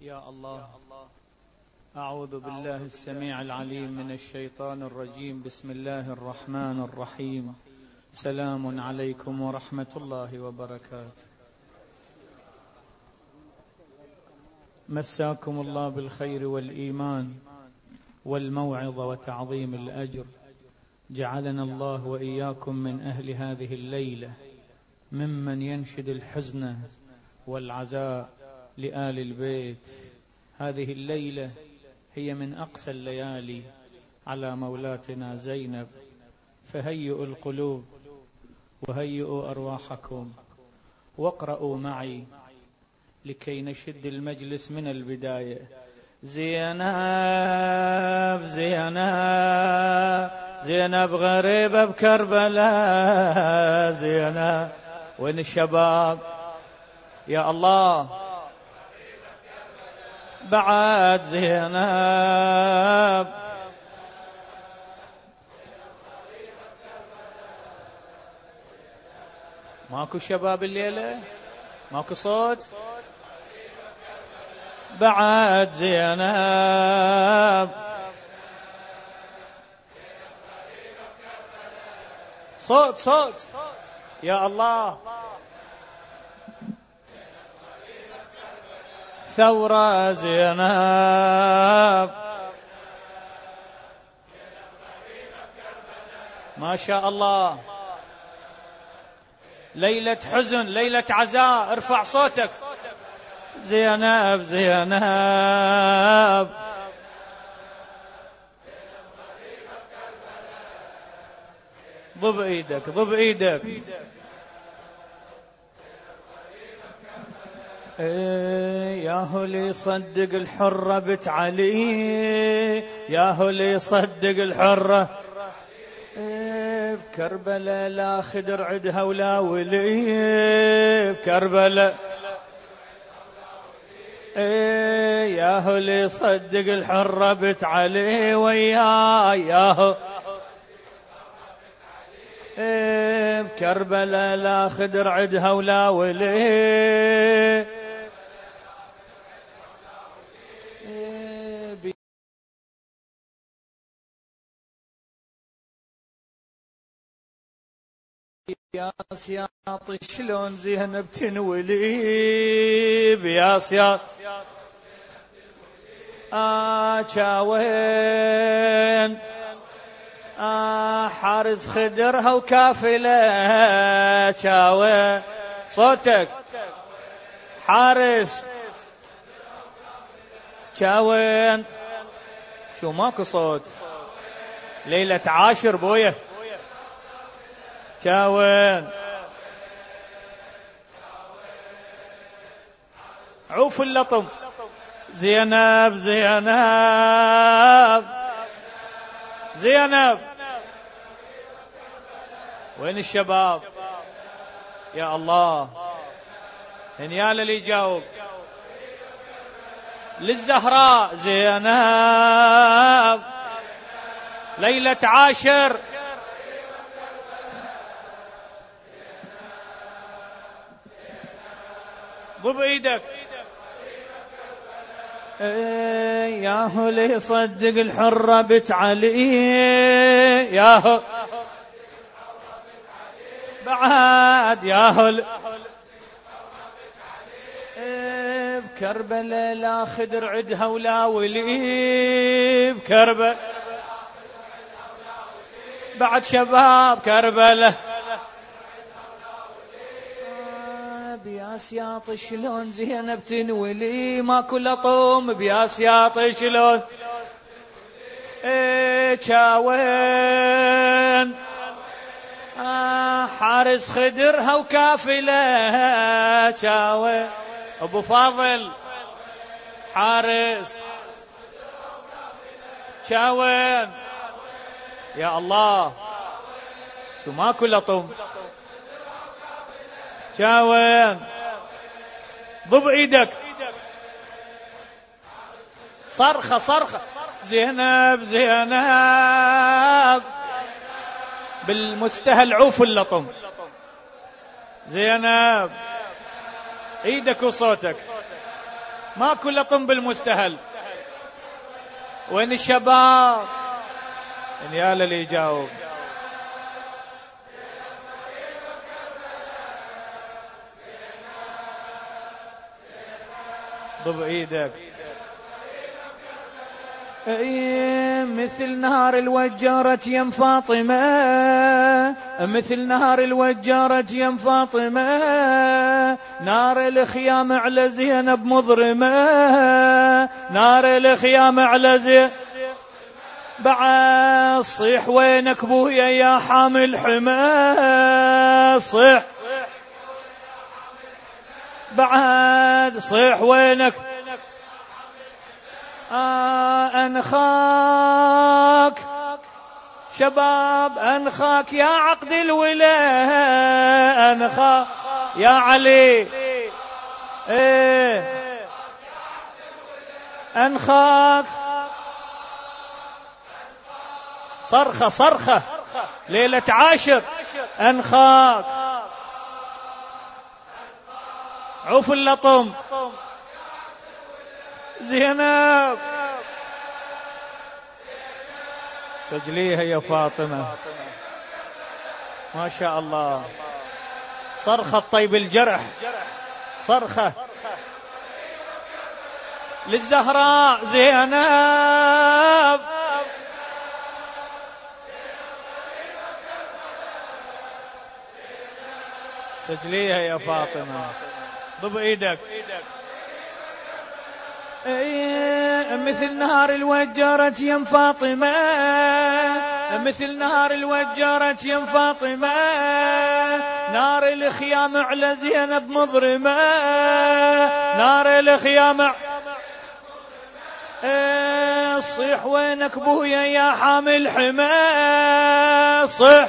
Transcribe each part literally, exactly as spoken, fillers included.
يا الله، أعوذ بالله السميع العليم من الشيطان الرجيم. بسم الله الرحمن الرحيم. سلام عليكم ورحمة الله وبركاته. مساكم الله بالخير والإيمان والموعظة وتعظيم الأجر. جعلنا الله وإياكم من أهل هذه الليلة، ممن ينشد الحزن والعزاء لآل البيت. هذه الليلة هي من أقسى الليالي على مولاتنا زينب، فهيئوا القلوب وهيئوا أرواحكم واقرأوا معي لكي نشد المجلس من البداية. زينب زينب زينب غريبة بكربلاء، زينب وين الشباب؟ يا الله بعد زينب ماكو شباب الليلة؟ ماكو صوت؟ بعد زينب صوت صوت يا الله. ثورة زينب ما شاء الله، ليلة حزن، ليلة عزاء. ارفع صوتك. زينب زينب ضب ايدك ضب ايدك. ايه يا هو اللي يصدق الحرة بنت علي، يا هو اللي يصدق الحرة. ايه بكربلاء لا خدر عدها ولا ولي، بكربلاء ايه يا هو اللي يصدق الحرة بنت علي وياه، يا هو ايه بكربلاء لا خدر عدها ولا ولي. يا سياط شلون زينب تنولي، بيا سياط آه شاوين آه حارس خدرها وكافلة شاوين. صوتك حارس شاوين. شو ماكو صوت؟ ليلة عاشر بويه شاوين. عوف اللطم. زينب زينب زينب وين الشباب؟ يا الله، هنيال اللي يجاوب. للزهراء زينب ليلة عاشر. ضب ايدك. ايه يا هو اللي يصدق الحرة بنت علي، يا هو بعد يا هو ايه بكربلاء لا خدر عدها ولا ولي، بكربلاء بعد شباب كربلاء. بيا سياط شلون زينب تنولي، ماكو لطم. بيا سياط شلون ايه شاوين آه حارس خدرها وكافلة شاوين. ابو فاضل حارس شاوين. يا الله شو ماكو لطم. شاوين ضب ايدك. صرخة صرخة. زينب زينب بالمستهل عوف اللطم. زينب ايدك وصوتك. ما كل لطم بالمستهل. وين الشباب؟ اليال اللي يجاوب. ضب ايدك. اي مثل نهار الوجارة يم فاطمة، مثل نهار الوجارة يم فاطمة، نار الخيام على زينب مضرمة، نار الخيام على زينب. بعد صيح وينك بويا يا حامل حما، صيح بعد صيح وينك. آه أنخاك شباب، أنخاك يا عقد الولاء، أنخاك يا علي. إيه أنخاك. صرخة صرخة ليلة عاشر. أنخاك عوف اللطم. زينب سجليها يا فاطمة. ما شاء الله. صرخة طيب الجرح، صرخة للزهراء زينب. سجليها يا فاطمة. ضب ايدك. ايه مثل نهار الوجارة يم فاطمة، مثل نهار الوجارة يم فاطمة، نار الخيام على زينب مضرمة، نار الخيام. ايه صيح وينك بويا يا حامل حما، صيح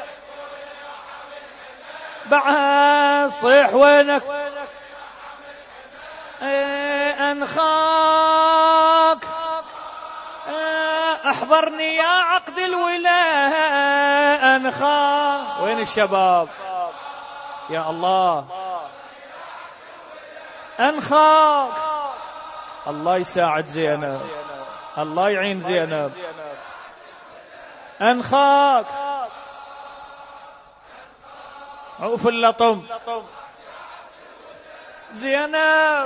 بعد صيح وينك. ايه أنخاك. ايه احضرني يا عقد الولاء، أنخاك. وين الشباب يا الله؟ أنخاك. الله يساعد زينب، الله يعين زينب. أنخاك عوف اللطم. زينب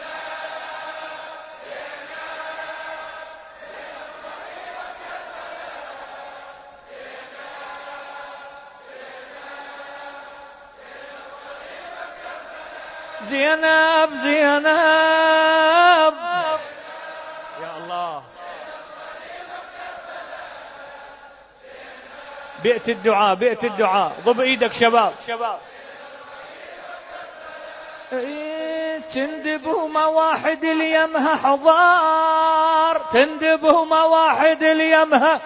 زينب زينب يا الله. بيئة الدعاء، بيئة الدعاء. ضب ايدك شباب. شباب تندبه مواحد اليمها حضار، تندبه مواحد اليمها.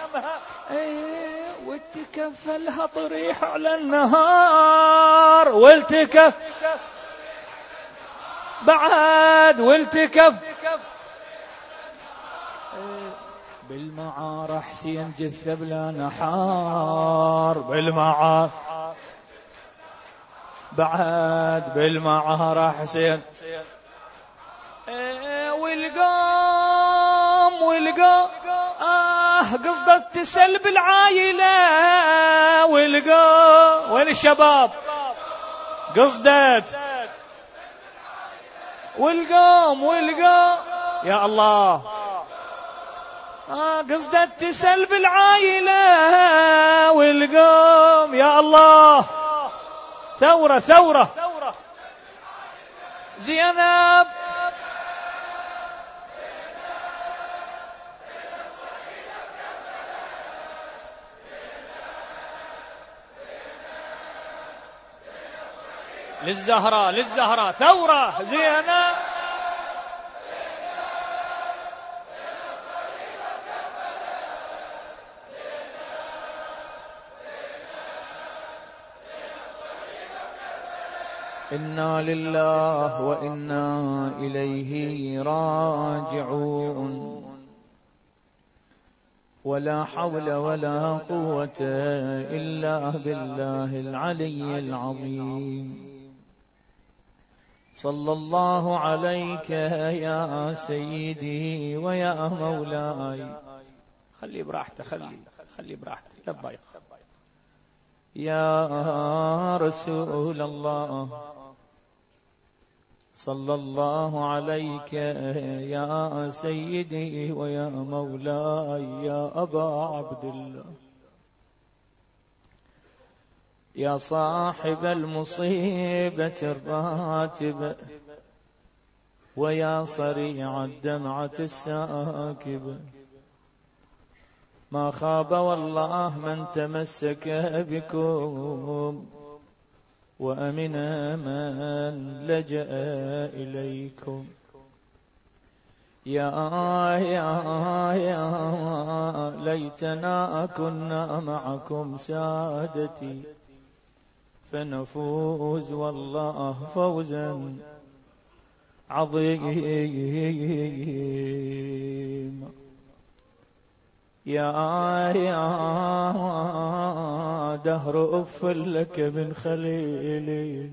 والتكفلها طريح على النهار، والتكف بعد والتكف. بالمعار حسين جثة بلا نحار، بالمعار بعد بالمعار حسين. ايه والقام والقام اه قصدت تسلب العائلة. والقام وين الشباب؟ قصدت والقام والقام يا الله. آه قصدت تسلب العائلة. والقام يا الله. ثورة ثورة زينب. للزهراء للزهراء. ثورة زينب. إنا لله وإنا إليه راجعون. ولا حول ولا قوة إلا بالله العلي العظيم. صلى الله عليك يا سيدي ويا مولاي. خلي براحته، خلي خلي براحته، لا تضايق. يا رسول الله صلى الله عليك يا سيدي ويا مولاي يا أبا عبد الله، يا صاحب المصيبة الراتبة ويا صريع الدمعة الساكبة، ما خاب والله من تمسك بكم وأمن من لجأ إليكم. يا يا يا ليتنا كنا معكم سادتي فنفوز والله فوزا عظيما. يا يا دهر أف لك من خليلي،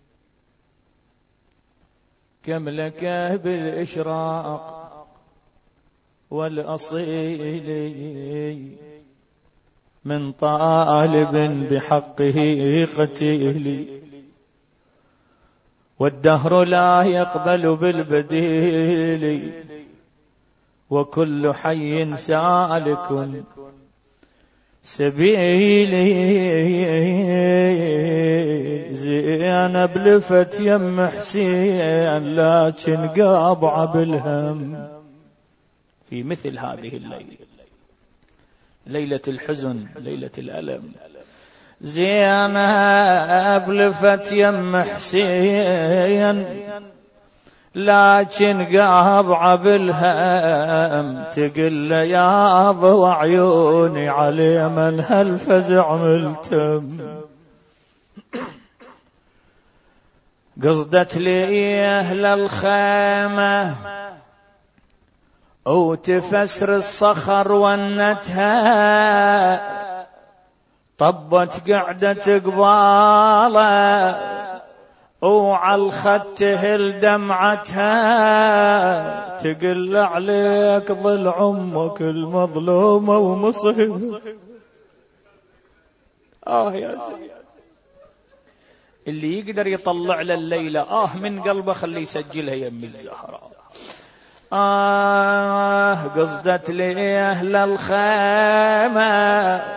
كم لك بالإشراق والأصيل من طالب بحقه قتيل، والدهر لا يقبل بالبديل، وكل حي سالك سبيلي. زينب لفت يم حسين لكن قابع بالهم في مثل هذه الليلة، ليلة الحزن، ليلة الألم. زينب لفت يم حسين لكن قابع بالهم، تقل يا ضوى عيوني علي من هالفزع ملتم. قصدت لي أهل الخيمة وتفسر الصخر ونتها، طبت قعدة قباله وعلى الخد تهل دمعتها، تقل عليك ظل عمك المظلومة ومصيبة. آه يا سيدي، اللي يقدر يطلع لليلة آه من قلبه خليه يسجلها يم الزهراء. آه قصدت لي أهل الخيمة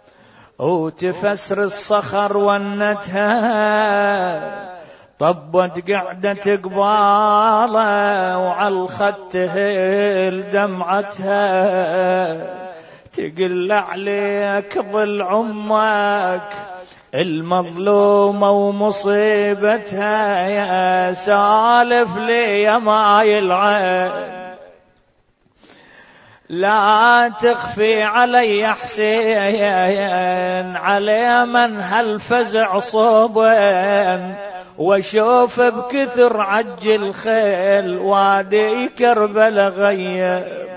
وتفسر الصخر ونتها، طبت قعدة قباله وعلى الخد تهل دمعتها، تقل عليك ظل عمك المظلومة ومصيبتها. يا سالف لي يا ماي العين لا تخفي علي حسين، علي من هالفزع صوبين، واشوف بكثر عج الخيل وادي كربلا غيب.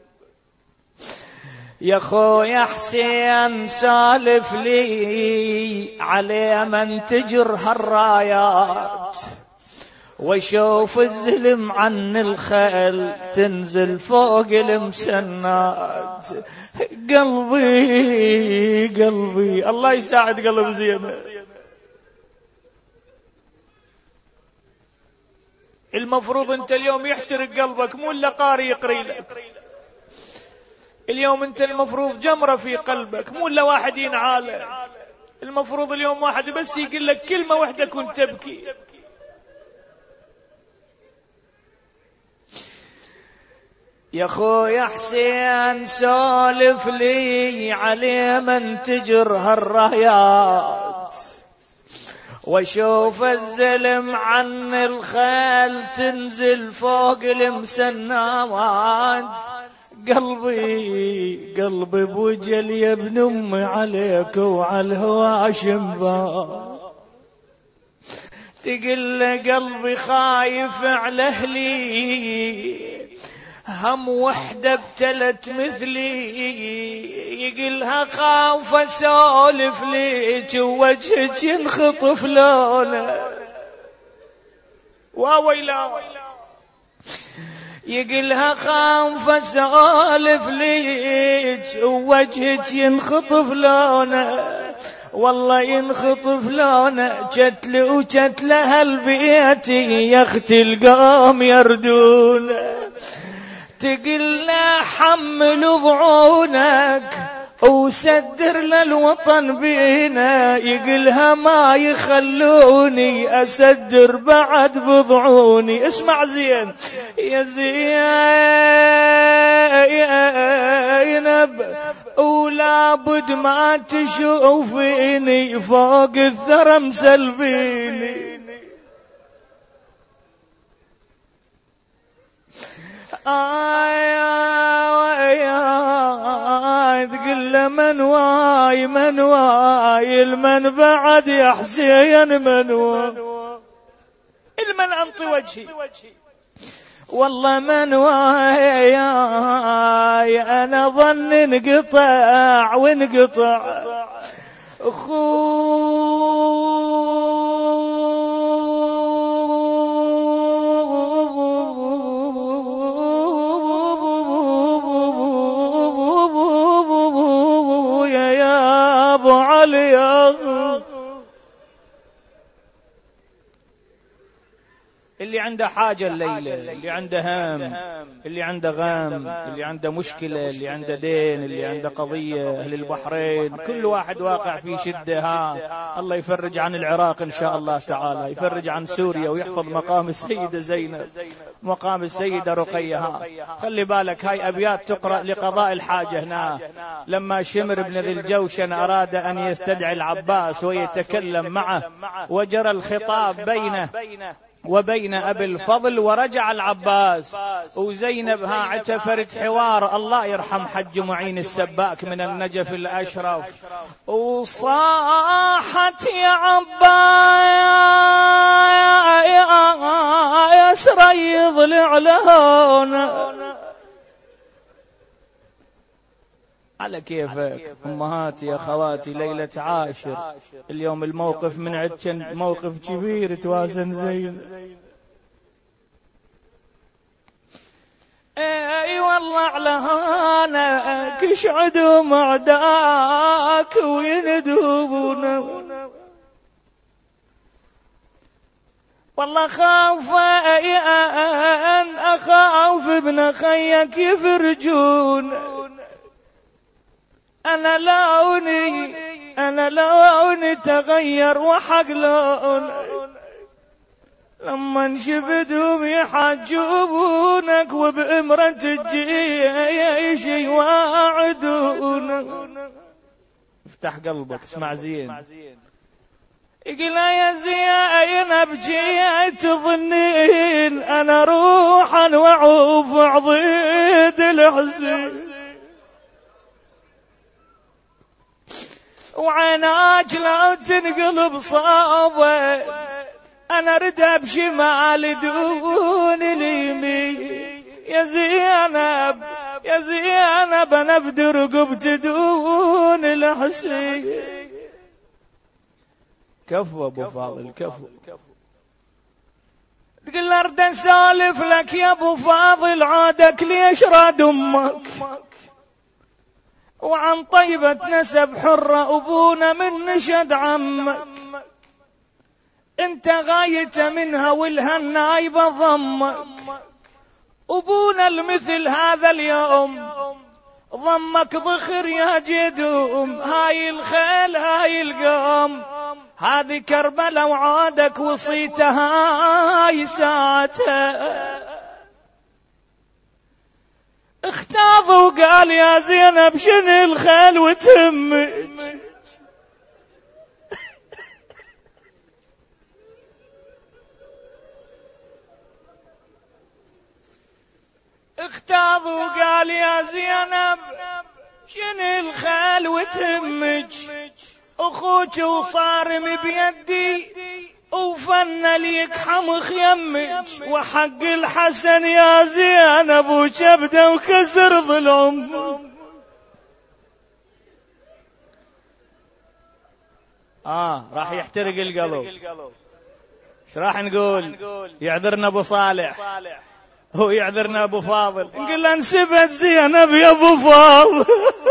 يا خويا حسين سالف لي علي من تجر هالرايات، واشوف الزلم عن الخيل تنزل فوق المسنات. قلبي قلبي الله يساعد قلب زينب. المفروض انت اليوم يحترق قلبك، مو الا قاري يقري لك. اليوم انت المفروض جمرة في قلبك، مو الا واحد ينعاله. المفروض اليوم واحد بس يقول لك كلمة واحدة كنت تبكي. يا خويا حسين سولف لي علي من تجر هالرايات، واشوف الزلم عن الخيل تنزل فوق المسنات. قلبي قلبي بوجل يا ابن امي عليك وعلى الهواشم با، تقل قلبي خايف على اهلي، هم وحدة ابتلت مثلي، يقلها خاف اسولف ليك ووجهك ينخطف لونه، وويلا يقلها خاف اسولف ليج ووجهك ينخطف لونه والله ينخطف لونه جتل وجتل هالبيتي يا اختي القوم يردون تقل له حمل ضعونك وسدر للوطن بينا يقلها ما يخلوني أسدر بعد بضعوني. اسمع زين يا زينب ولا بد ما تشوفيني فوق الثرى مسلبيني آي آي تقول من واي من واي المن بعد يا حسين من واي المن أنطي وجهي والله من واي أنا ظن انقطع وانقطع اللي عنده حاجة الليلة، اللي عنده هام، اللي عنده غام، اللي عنده مشكلة، اللي عنده دين، اللي عنده قضية، أهل البحرين كل واحد واقع في شدة. ها الله يفرج عن العراق إن شاء الله تعالى، يفرج عن سوريا ويحفظ مقام السيدة زينب، مقام السيدة رقية. ها خلي بالك هاي أبيات تقرأ لقضاء الحاجة هنا. لما شمر بن ذي الجوشن أراد أن يستدعي العباس ويتكلم معه وجرى الخطاب بينه وبين أبي الفضل ورجع العباس وزينب ها اعتفرت حوار. الله يرحم حج معين السباك من النجف الأشرف وصاحت يا عباس ريض لعلهون على كيفك أمهاتي يا خواتي. ليلة عاشر اليوم الموقف من عدشن موقف كبير توازن زين. اي والله على هانك اشعدوا معداك ويندوبونا والله خاف ان اخاف ابن خيك يفرجون. أنا لوني أنا لوني تغير وحق لون لما انشبدهم يحجبونك وبإمرة الجيش يواعدونك. افتح قلبك اسمع زين. يقول يا زينب جيت تظنين أنا روحا وعوف عضيد الحزين وعيناك لو تنقلب صابة أنا ردها بشمال دون اليمين. يا زينب يا زينب أنا بدر رقبت دون الحسين. كفو أبو فاضل كفو. تقول أرد أسالف لك يا أبو فاضل عادك ليش راد أمك وعن طيبة نسب حرة أبونا من نشد عمك انت غايت منها والها النايبة ضمك أبونا المثل هذا اليوم ضمك ضخر يا جدوم. هاي الخيل هاي القوم هذه كربلة وعادك وصيتها هاي ساعتها. اختاض وقال يا زينب شن الخيل وتمك اختاض وقال يا زينب شن الخيل وتمك اخوك وصارم بيدي وفن ليك حمخ يمك وحق الحسن يا زينب وشبده وكسر ظلم. آه راح يحترق القلب. ايش راح نقول؟ يعذرنا ابو صالح، هو يعذرنا ابو فاضل، نقول له انسبت زينب يا ابو فاضل.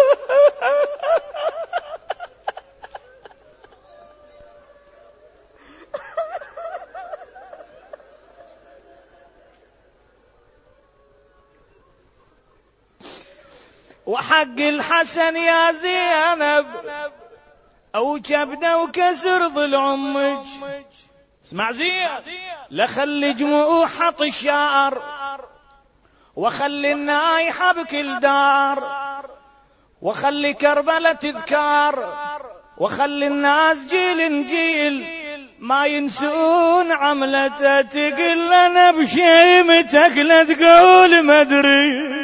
وحق الحسن يا زينب او كبده وكسر ضلع امك. اسمع زين، لخلي جموح الشعر وخلي النايحة بكل دار وخلي كربلة تذكار وخلي الناس جيل جيل ما ينسون عملته. تقل انا بشيمتك لا تقول ما ادري.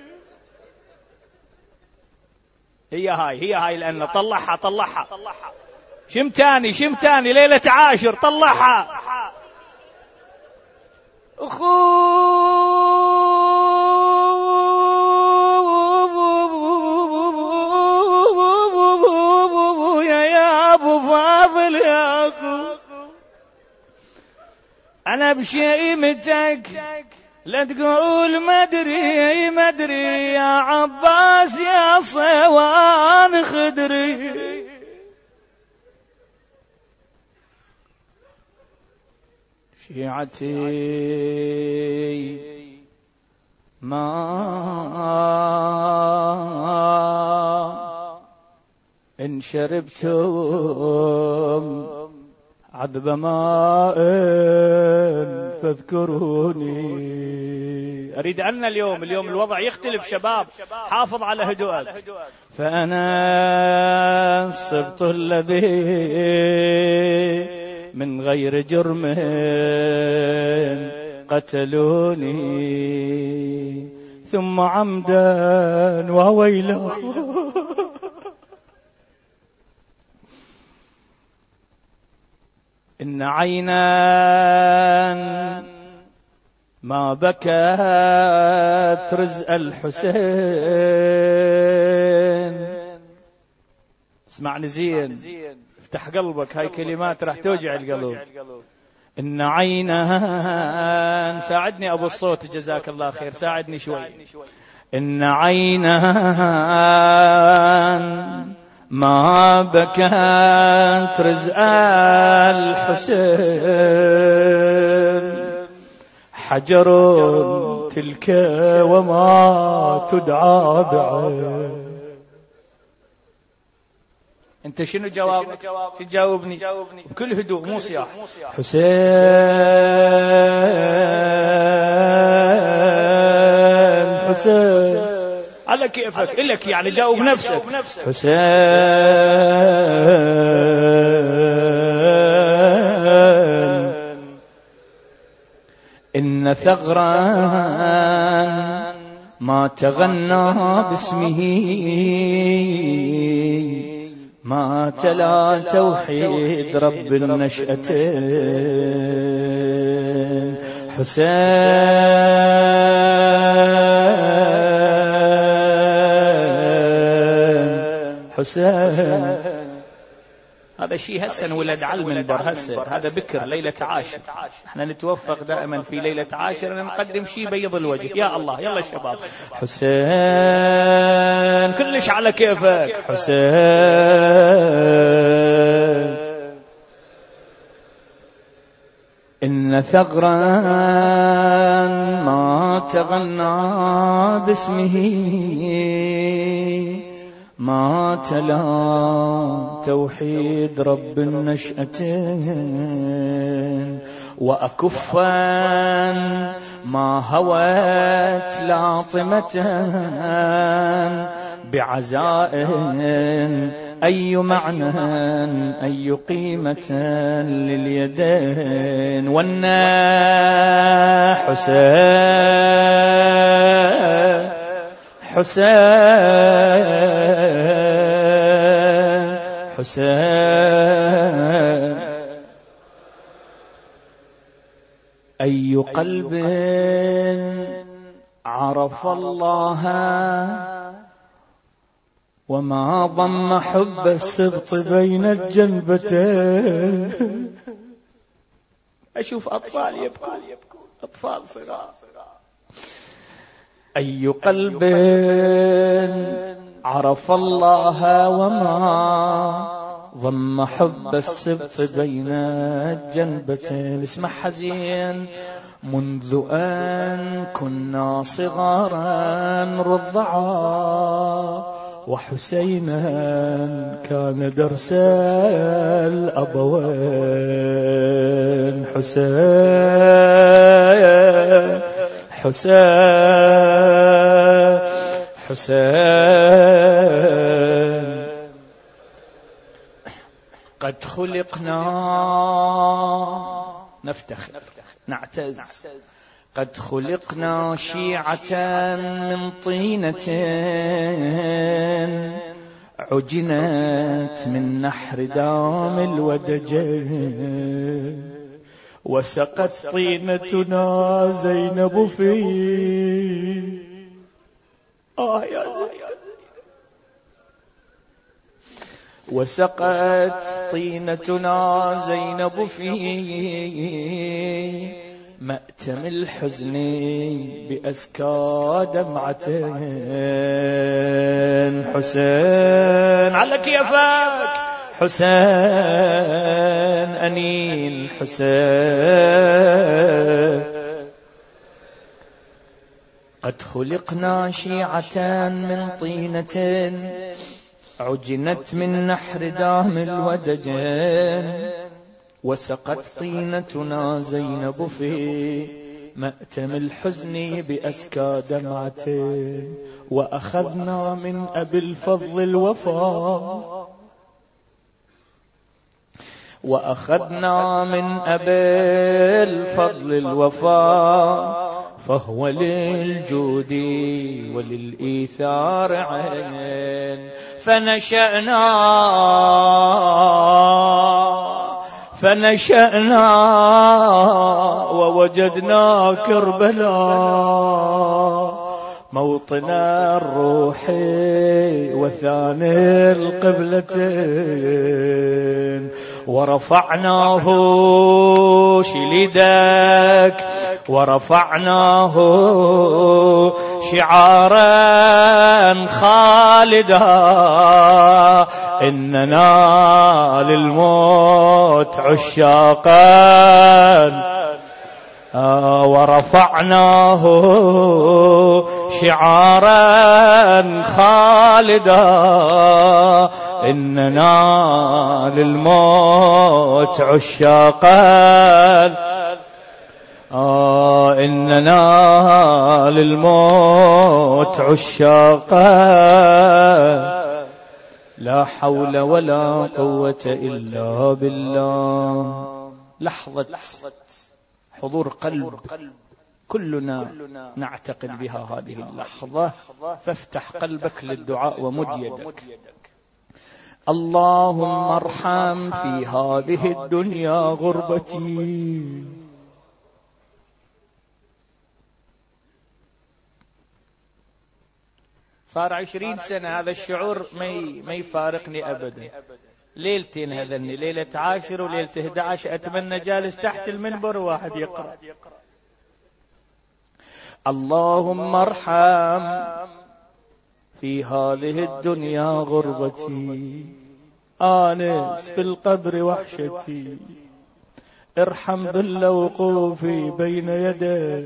هي هاي هي هاي لأن طلعها طلعها شم تاني شم تاني ليلة عاشر طلعها. أخو يا يا أبو فاضل يا أخو أنا بشيمتك لا تقول ما ادري ما ادري يا عباس يا صوان خدري. شيعتي ما إن شربتم عذب ماء فاذكروني. أريد أن اليوم اليوم الوضع يختلف شباب، حافظ على هدوءك. فأنا السبط الذي من غير جرم قتلوني ثم عمدا وويله. إن عينا ما بكت رزق الحسين. اسمعني زين، افتح قلبك، هاي كلمات راح توجع القلب. إن عينا، ساعدني أبو الصوت جزاك الله خير، ساعدني شوي. إن عينا ما بكت رزق الحسين حجر تلك وما تدعى بعين. انت شنو جوابك؟ تجاوبني بكل هدوء مو صياح. حسين حسين على كيفك إلك، يعني جاوب نفسك. حسين إن ثغرا ما تغنى باسمه ما تلا توحيد رب النشأتين. حسين حسين هذا شيء هسه ولد علم المنبر هسه، هذا بكر ليلة عاشر. احنا نتوفق دائما في ليلة عاشر ان نقدم شيء بيض الوجه. يا الله يلا شباب. حسين كلش على كيفك. حسين إن ثغرا ما تغنى باسمه ما تلا توحيد رب النشأتين. وأكفا ما هوت لاطمة بعزاء أي معنى أي قيمة لليدين. والنا حسين حسين حسين أي قلب عرف الله وما ضم حب السبط بين الجنبتين. أشوف أطفال يبكون، أطفال صغار. أي قلب عرف الله وما ضم حب السبط بين الجنبتين. اسمع حزين. منذ أن كنا صغارا رضعا وحسينا كان درس الأبوين. حسين حسين حسين قد خلقنا نفتخر نعتز. قد خلقنا شيعة من طينة عجنت من نحر دام الودجين وسقت طينتنا زينب في آه يا وسقت طينتنا زينب في مأتم الحزن بأسكى دمعتين. حسين على كيفك حسين أنين حسين. قد خلقنا شيعة من طينة عجنت من نحر دام الودجين وسقت طينتنا زينب في مأتم الحزن بأسكى دمعتين. وأخذنا من أبي الفضل الوفاء وأخذنا من أبي الفضل الوفاء فهو للجود وللإيثار عين. فنشأنا فنشأنا ووجدنا كربلاء موطن الروح وثاني القبلتين. ورفعناه شليدك ورفعناه شعارا خالدا إننا للموت عشاقا. آه ورفعناه شعارا خالدا إننا للموت عشاقا. آه إننا للموت عشاقا. لا حول ولا قوة إلا بالله. لحظة حضور قلب كلنا نعتقد بها هذه اللحظة، فافتح قلبك للدعاء ومد يدك. اللهم ارحم في هذه الدنيا غربتي. صار عشرين سنة هذا الشعور ما يفارقني أبدا. ليلتين هذني، ليلة عاشر وليلة احد عشر أتمنى جالس تحت المنبر واحد يقرأ اللهم ارحم في هذه الدنيا غربتي. آنس في القبر وحشتي. ارحم ذل وقوفي بين يدي.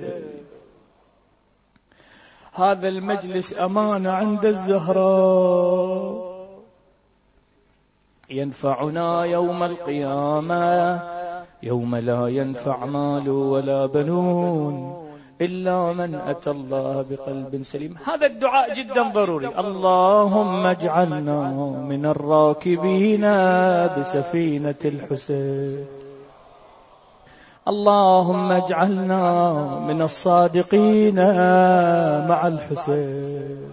هذا المجلس أمانة عند الزهراء ينفعنا يوم القيامة يوم لا ينفع مال ولا بنون إلا من أتى الله بقلب سليم. هذا الدعاء جدا ضروري. اللهم اجعلنا من الراكبين بسفينة الحسين. اللهم اجعلنا من الصادقين مع الحسين.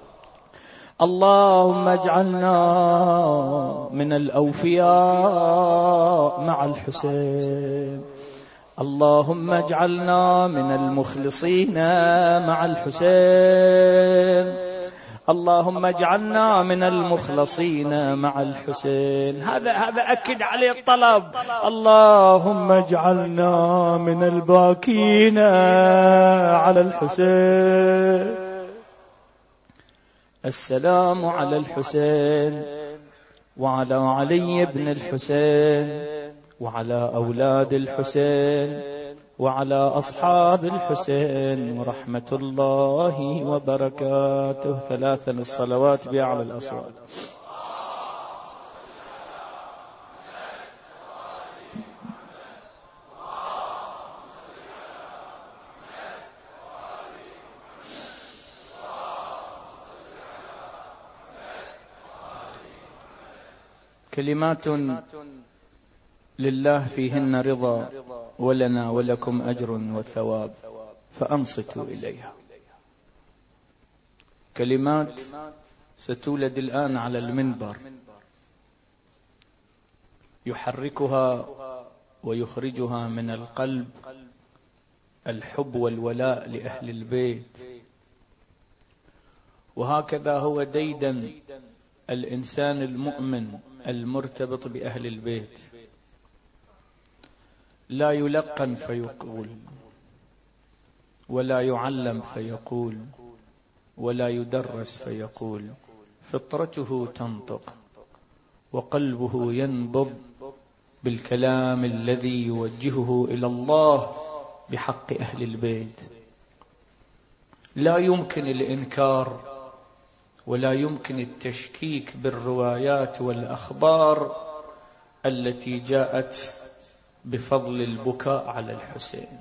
اللهم اجعلنا من الأوفياء مع الحسين. اللهم اجعلنا من المخلصين مع الحسين. اللهم اجعلنا من المخلصين مع الحسين. هذا هذا أكد عليه الطلب. اللهم اجعلنا من الباكين على الحسين. السلام على الحسين وعلى علي بن الحسين وعلى أولاد الحسين وعلى أصحاب الحسين ورحمة الله وبركاته. ثلاثا الصلوات بأعلى الأصوات. كلمات لله فيهن رضا ولنا ولكم أجر وثواب، فأنصتوا إليها. كلمات ستولد الآن على المنبر، يحركها ويخرجها من القلب الحب والولاء لأهل البيت. وهكذا هو ديدن الإنسان المؤمن المرتبط بأهل البيت، لا يلقن فيقول، ولا يعلم فيقول، ولا يدرس فيقول. فطرته تنطق وقلبه ينبض بالكلام الذي يوجهه إلى الله بحق أهل البيت. لا يمكن الإنكار ولا يمكن التشكيك بالروايات والأخبار التي جاءت بفضل البكاء على الحسين.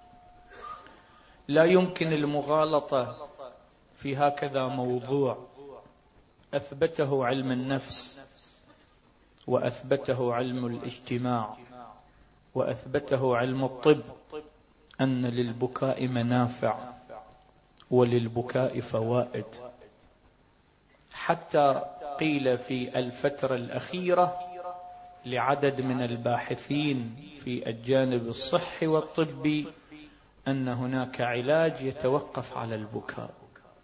لا يمكن المغالطة في هكذا موضوع أثبته علم النفس وأثبته علم الاجتماع وأثبته علم الطب، أن للبكاء منافع وللبكاء فوائد. حتى قيل في الفترة الأخيرة لعدد من الباحثين في الجانب الصحي والطبي أن هناك علاج يتوقف على البكاء.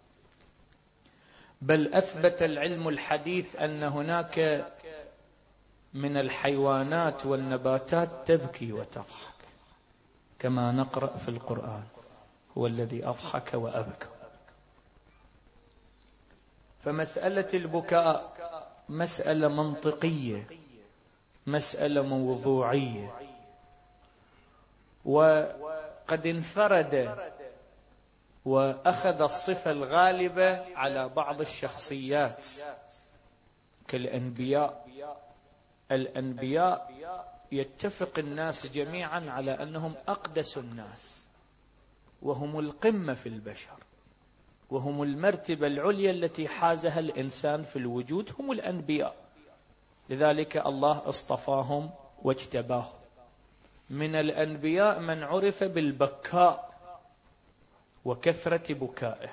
بل أثبت العلم الحديث أن هناك من الحيوانات والنباتات تبكي وتضحك، كما نقرأ في القرآن: هو الذي أضحك وأبكى. فمسألة البكاء مسألة منطقية، مسألة موضوعية، وقد انفرد وأخذ الصفة الغالبة على بعض الشخصيات كالأنبياء. الأنبياء يتفق الناس جميعا على أنهم أقدس الناس، وهم القمة في البشر، وهم المرتبة العليا التي حازها الإنسان في الوجود، هم الأنبياء. لذلك الله اصطفاهم واجتباهم. من الأنبياء من عرف بالبكاء وكثرة بكائه.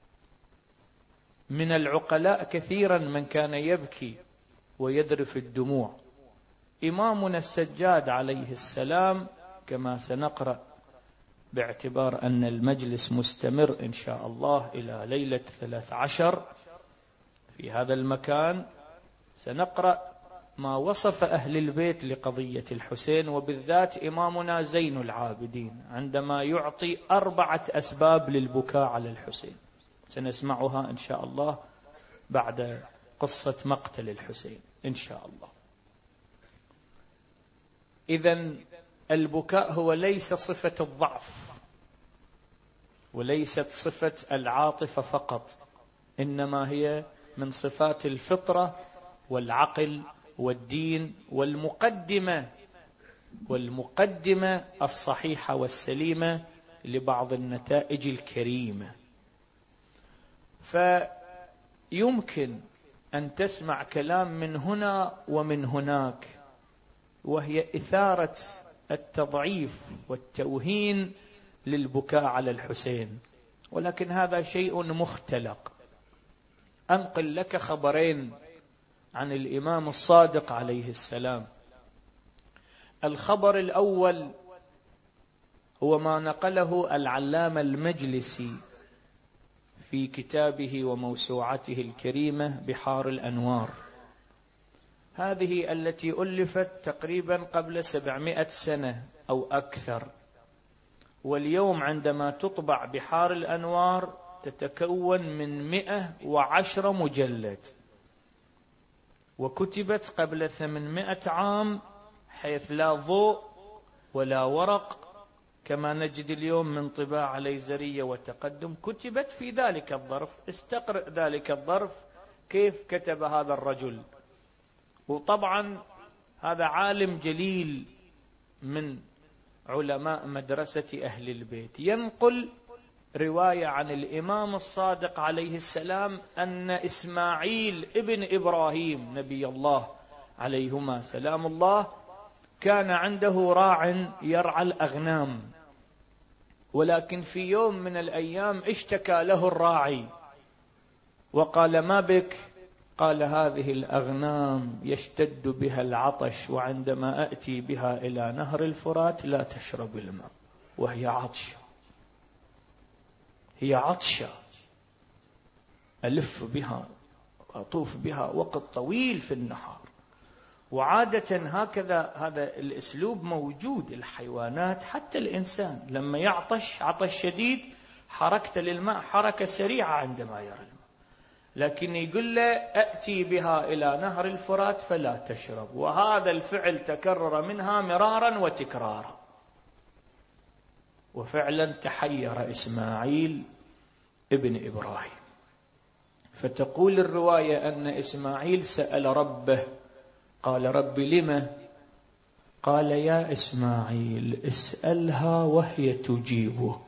من العقلاء كثيرا من كان يبكي ويذرف الدموع. إمامنا السجاد عليه السلام كما سنقرأ، باعتبار أن المجلس مستمر إن شاء الله إلى ليلة ثلاث عشر في هذا المكان، سنقرأ ما وصف أهل البيت لقضية الحسين، وبالذات إمامنا زين العابدين عندما يعطي أربعة أسباب للبكاء على الحسين. سنسمعها إن شاء الله بعد قصة مقتل الحسين إن شاء الله. إذن البكاء هو ليس صفة الضعف وليست صفة العاطفة فقط، إنما هي من صفات الفطرة والعقل والدين والمقدمة والمقدمة الصحيحة والسليمة لبعض النتائج الكريمة. فيمكن أن تسمع كلام من هنا ومن هناك، وهي إثارة التضعيف والتوهين للبكاء على الحسين، ولكن هذا شيء مختلق. أنقل لك خبرين عن الإمام الصادق عليه السلام. الخبر الأول هو ما نقله العلامة المجلسي في كتابه وموسوعته الكريمة بحار الأنوار، هذه التي ألفت تقريبا قبل سبعمائة سنة أو أكثر، واليوم عندما تطبع بحار الأنوار تتكون من مئة وعشرة مجلد، وكتبت قبل ثمانمائة عام، حيث لا ضوء ولا ورق كما نجد اليوم من طباعة ليزرية وتقدم. كتبت في ذلك الظرف، استقرأ ذلك الظرف كيف كتب هذا الرجل. وطبعا هذا عالم جليل من علماء مدرسة أهل البيت، ينقل رواية عن الإمام الصادق عليه السلام أن إسماعيل ابن إبراهيم نبي الله عليهما سلام الله كان عنده راع يرعى الأغنام، ولكن في يوم من الأيام اشتكى له الراعي وقال: ما بك؟ قال: هذه الأغنام يشتد بها العطش، وعندما أأتي بها إلى نهر الفرات لا تشرب الماء وهي عطشة، هي عطشة، ألف بها أطوف بها وقت طويل في النهار. وعادة هكذا هذا الأسلوب موجود، الحيوانات حتى الإنسان لما يعطش عطش شديد حركته للماء حركة سريعة عندما يرى الماء، لكن يقول له: أأتي بها إلى نهر الفرات فلا تشرب. وهذا الفعل تكرر منها مرارا وتكرارا، وفعلا تحير إسماعيل ابن إبراهيم. فتقول الرواية أن إسماعيل سأل ربه، قال: رب لم؟ قال: يا إسماعيل اسألها وهي تجيبك.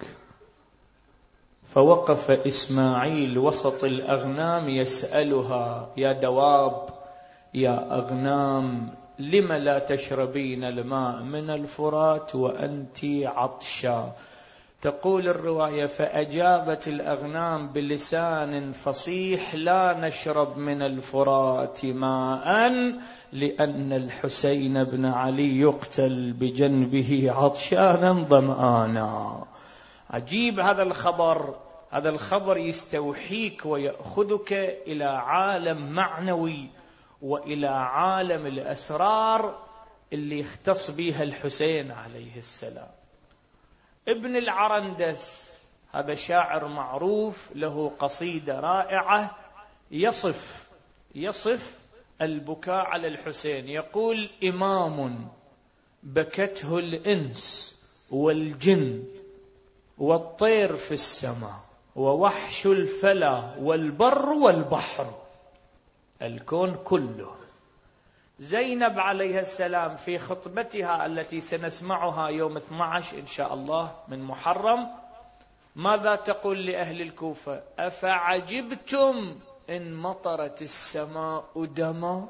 فوقف إسماعيل وسط الأغنام يسألها: يا دواب، يا أغنام، لم لا تشربين الماء من الفرات وأنت عطشا؟ تقول الرواية: فأجابت الأغنام بلسان فصيح: لا نشرب من الفرات ماء لأن الحسين بن علي يقتل بجنبه عطشانا ظمآنا. عجيب هذا الخبر، هذا الخبر يستوحيك ويأخذك إلى عالم معنوي وإلى عالم الأسرار اللي يختص بها الحسين عليه السلام. ابن العرندس هذا شاعر معروف له قصيدة رائعة يصف يصف البكاء على الحسين، يقول: إمام بكته الإنس والجن والطير في السماء ووحش الفلا والبر والبحر، الكون كله. زينب عليه السلام في خطبتها التي سنسمعها يوم اثني عشر إن شاء الله من محرم ماذا تقول لأهل الكوفة؟ أفعجبتم إن مطرت السماء دما؟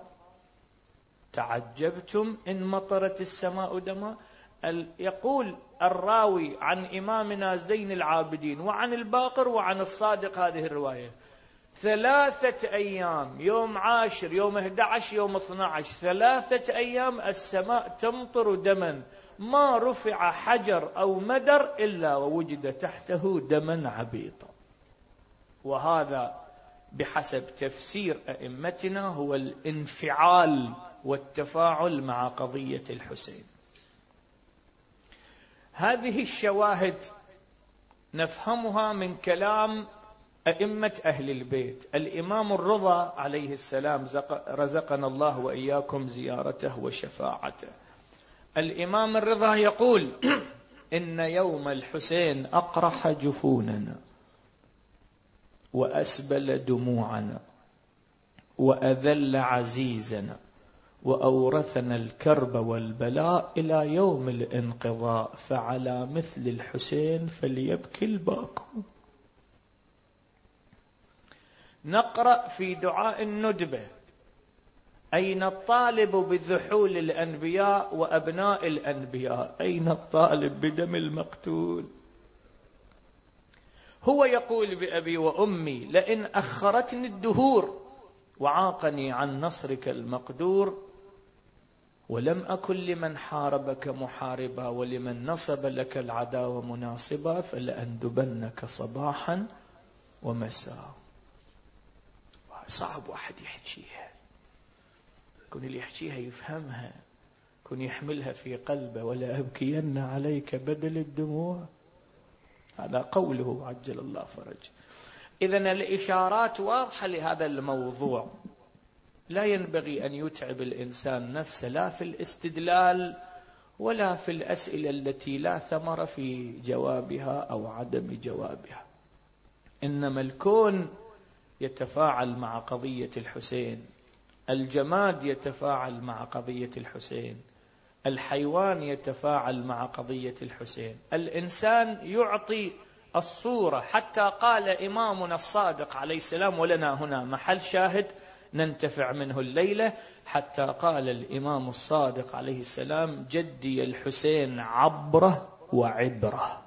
تعجبتم إن مطرت السماء دما؟ يقول الراوي عن إمامنا زين العابدين وعن الباقر وعن الصادق هذه الرواية: ثلاثة أيام، يوم عاشر، يوم أحد عشر، يوم اثني عشر، ثلاثة أيام السماء تمطر دما، ما رفع حجر أو مدر إلا ووجد تحته دما عبيطا. وهذا بحسب تفسير أئمتنا هو الانفعال والتفاعل مع قضية الحسين. هذه الشواهد نفهمها من كلام أئمة أهل البيت. الإمام الرضا عليه السلام رزقنا الله وإياكم زيارته وشفاعته. الإمام الرضا يقول: إن يوم الحسين أقرح جفوننا وأسبل دموعنا وأذل عزيزنا وأورثنا الكرب والبلاء إلى يوم الانقضاء، فعلى مثل الحسين فليبكي الباكو. نقرأ في دعاء الندبة: أين الطالب بذحول الأنبياء وأبناء الأنبياء؟ أين الطالب بدم المقتول؟ هو يقول بأبي وأمي: لئن أخرتني الدهور وعاقني عن نصرك المقدور ولم أكن لمن حاربك محاربا ولمن نصب لك العداوة مناصبا فلأندبنك صباحا ومساء. صعب واحد يحكيها، يكون اللي يحكيها يفهمها، يكون يحملها في قلبه. ولا أبكين عليك بدل الدموع، هذا قوله عجل الله فرج. إذن الإشارات واضحة لهذا الموضوع. لا ينبغي أن يتعب الإنسان نفسه لا في الاستدلال ولا في الأسئلة التي لا ثمر في جوابها أو عدم جوابها. إنما الكون يتفاعل مع قضية الحسين، الجماد يتفاعل مع قضية الحسين، الحيوان يتفاعل مع قضية الحسين، الإنسان يعطي الصورة. حتى قال إمامنا الصادق عليه السلام، ولنا هنا محل شاهد ننتفع منه الليلة، حتى قال الإمام الصادق عليه السلام: جدي الحسين عبرة وعبرة.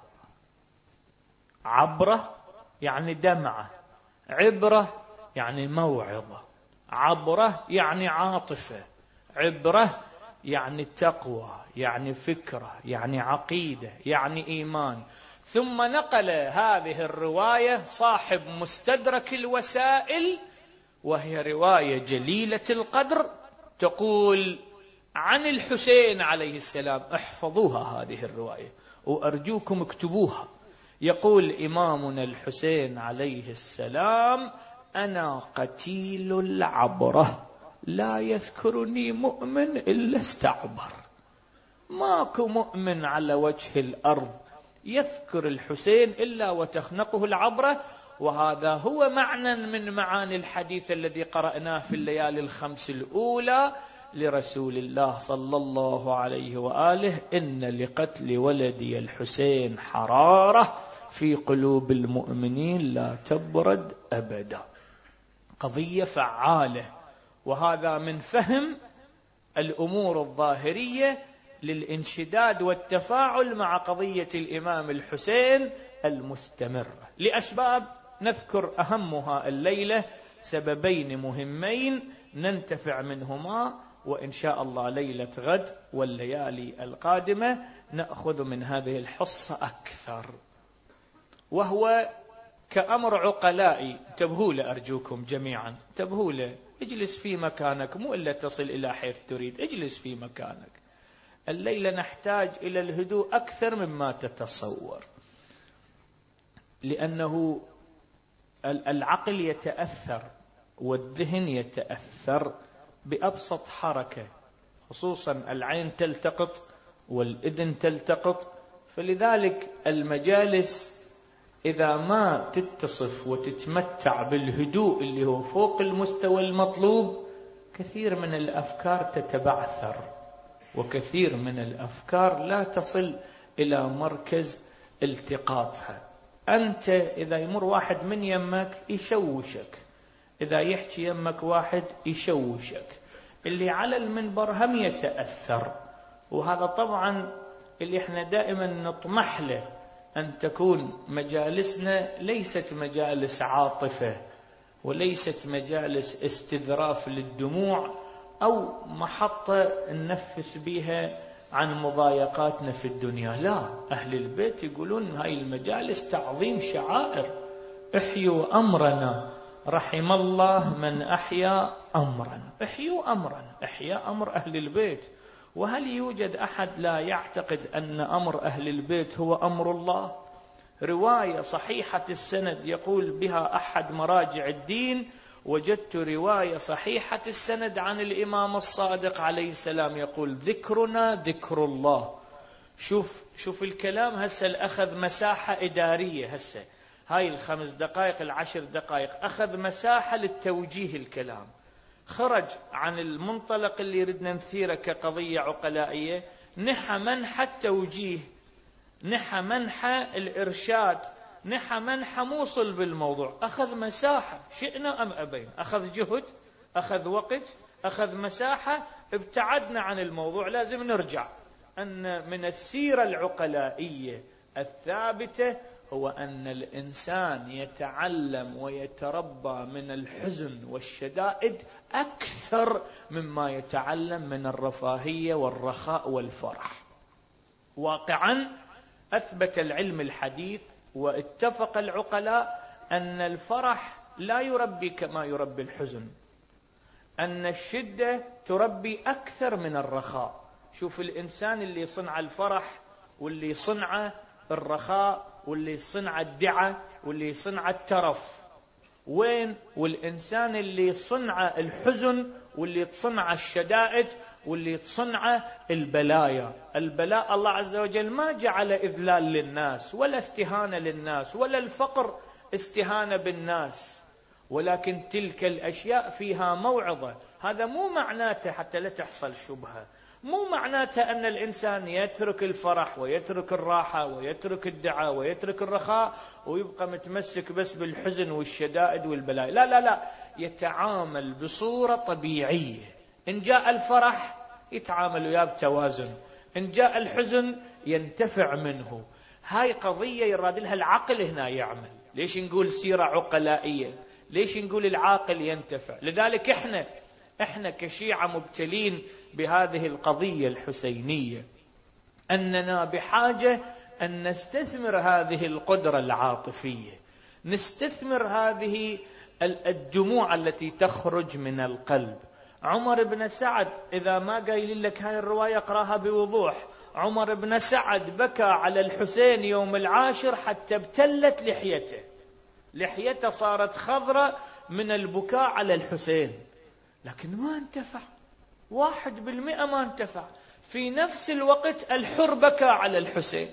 عبرة يعني دمعة، عبرة يعني موعظة، عبرة يعني عاطفة، عبرة يعني تقوى، يعني فكرة، يعني عقيدة، يعني إيمان. ثم نقل هذه الرواية صاحب مستدرك الوسائل، وهي رواية جليلة القدر، تقول عن الحسين عليه السلام. احفظوها هذه الرواية وأرجوكم اكتبوها. يقول إمامنا الحسين عليه السلام: أنا قتيل العبرة، لا يذكرني مؤمن إلا استعبر. ماكو مؤمن على وجه الأرض يذكر الحسين إلا وتخنقه العبرة. وهذا هو معنى من معاني الحديث الذي قرأناه في الليالي الخمس الأولى لرسول الله صلى الله عليه وآله: إن لقتل ولدي الحسين حرارة في قلوب المؤمنين لا تبرد أبدا. قضية فعالة، وهذا من فهم الأمور الظاهرية للانشداد والتفاعل مع قضية الإمام الحسين المستمرة، لأسباب نذكر أهمها الليلة، سببين مهمين ننتفع منهما، وإن شاء الله ليلة غد والليالي القادمة نأخذ من هذه الحصة أكثر. وهو كأمر عقلائي، انتبهوا له أرجوكم جميعا، انتبهوا له. اجلس في مكانك، مو إلا تصل إلى حيث تريد، اجلس في مكانك. الليلة نحتاج إلى الهدوء أكثر مما تتصور، لأنه العقل يتأثر والذهن يتأثر بأبسط حركة، خصوصا العين تلتقط والإذن تلتقط. فلذلك المجالس إذا ما تتصف وتتمتع بالهدوء اللي هو فوق المستوى المطلوب، كثير من الأفكار تتبعثر، وكثير من الأفكار لا تصل إلى مركز التقاطها. أنت إذا يمر واحد من يمك يشوشك، إذا يحكي يمك واحد يشوشك، اللي على المنبر هم يتأثر. وهذا طبعا اللي احنا دائما نطمح له، أن تكون مجالسنا ليست مجالس عاطفة، وليست مجالس استذراف للدموع، أو محطة ننفس بها عن مضايقاتنا في الدنيا. لا، أهل البيت يقولون هاي المجالس تعظيم شعائر. احيوا أمرنا، رحم الله من أحيا أمرا. احيوا أمرا، احيا أمر أهل البيت. وهل يوجد أحد لا يعتقد أن أمر أهل البيت هو أمر الله؟ رواية صحيحة السند يقول بها أحد مراجع الدين: وجدت رواية صحيحة السند عن الإمام الصادق عليه السلام يقول: ذكرنا ذكر الله. شوف شوف الكلام هسه الأخذ مساحة إدارية، هسه هاي الخمس دقائق العشر دقائق أخذ مساحة للتوجيه الكلام، خرج عن المنطلق اللي ردنا نثيره كقضية عقلائية، نحى منحى التوجيه، نحى منحى الإرشاد، نحى منحى موصل بالموضوع، أخذ مساحة شئنا أم أبين، أخذ جهد، أخذ وقت، أخذ مساحة، ابتعدنا عن الموضوع. لازم نرجع أن من السيرة العقلائية الثابتة هو أن الإنسان يتعلم ويتربى من الحزن والشدائد أكثر مما يتعلم من الرفاهية والرخاء والفرح. واقعا أثبت العلم الحديث واتفق العقلاء أن الفرح لا يربي كما يربي الحزن، أن الشدة تربي أكثر من الرخاء. شوف الإنسان اللي صنع الفرح واللي صنع الرخاء واللي صنع الدعة واللي صنع الترف وين، والإنسان اللي صنع الحزن واللي تصنع الشدائد واللي تصنع البلايا. البلاء الله عز وجل ما جعل إذلال للناس ولا استهانة للناس ولا الفقر استهانة بالناس، ولكن تلك الأشياء فيها موعظة. هذا مو معناته، حتى لا تحصل شبهة، مو معناته أن الإنسان يترك الفرح ويترك الراحة ويترك الدعاء ويترك الرخاء ويبقى متمسك بس بالحزن والشدائد والبلاء. لا لا لا، يتعامل بصورة طبيعية. إن جاء الفرح يتعامل وياه بتوازن، إن جاء الحزن ينتفع منه. هاي قضية يراد لها العقل هنا يعمل. ليش نقول سيرة عقلائية؟ ليش نقول العاقل ينتفع؟ لذلك إحنا إحنا كشيعة مبتلين بهذه القضية الحسينية، أننا بحاجة أن نستثمر هذه القدرة العاطفية، نستثمر هذه الدموع التي تخرج من القلب. عمر بن سعد، إذا ما قايل لك هاي الرواية اقراها بوضوح، عمر بن سعد بكى على الحسين يوم العاشر حتى ابتلت لحيته، لحيته صارت خضراء من البكاء على الحسين، لكن ما انتفع، واحد بالمئة ما انتفع. في نفس الوقت الحر بكى على الحسين،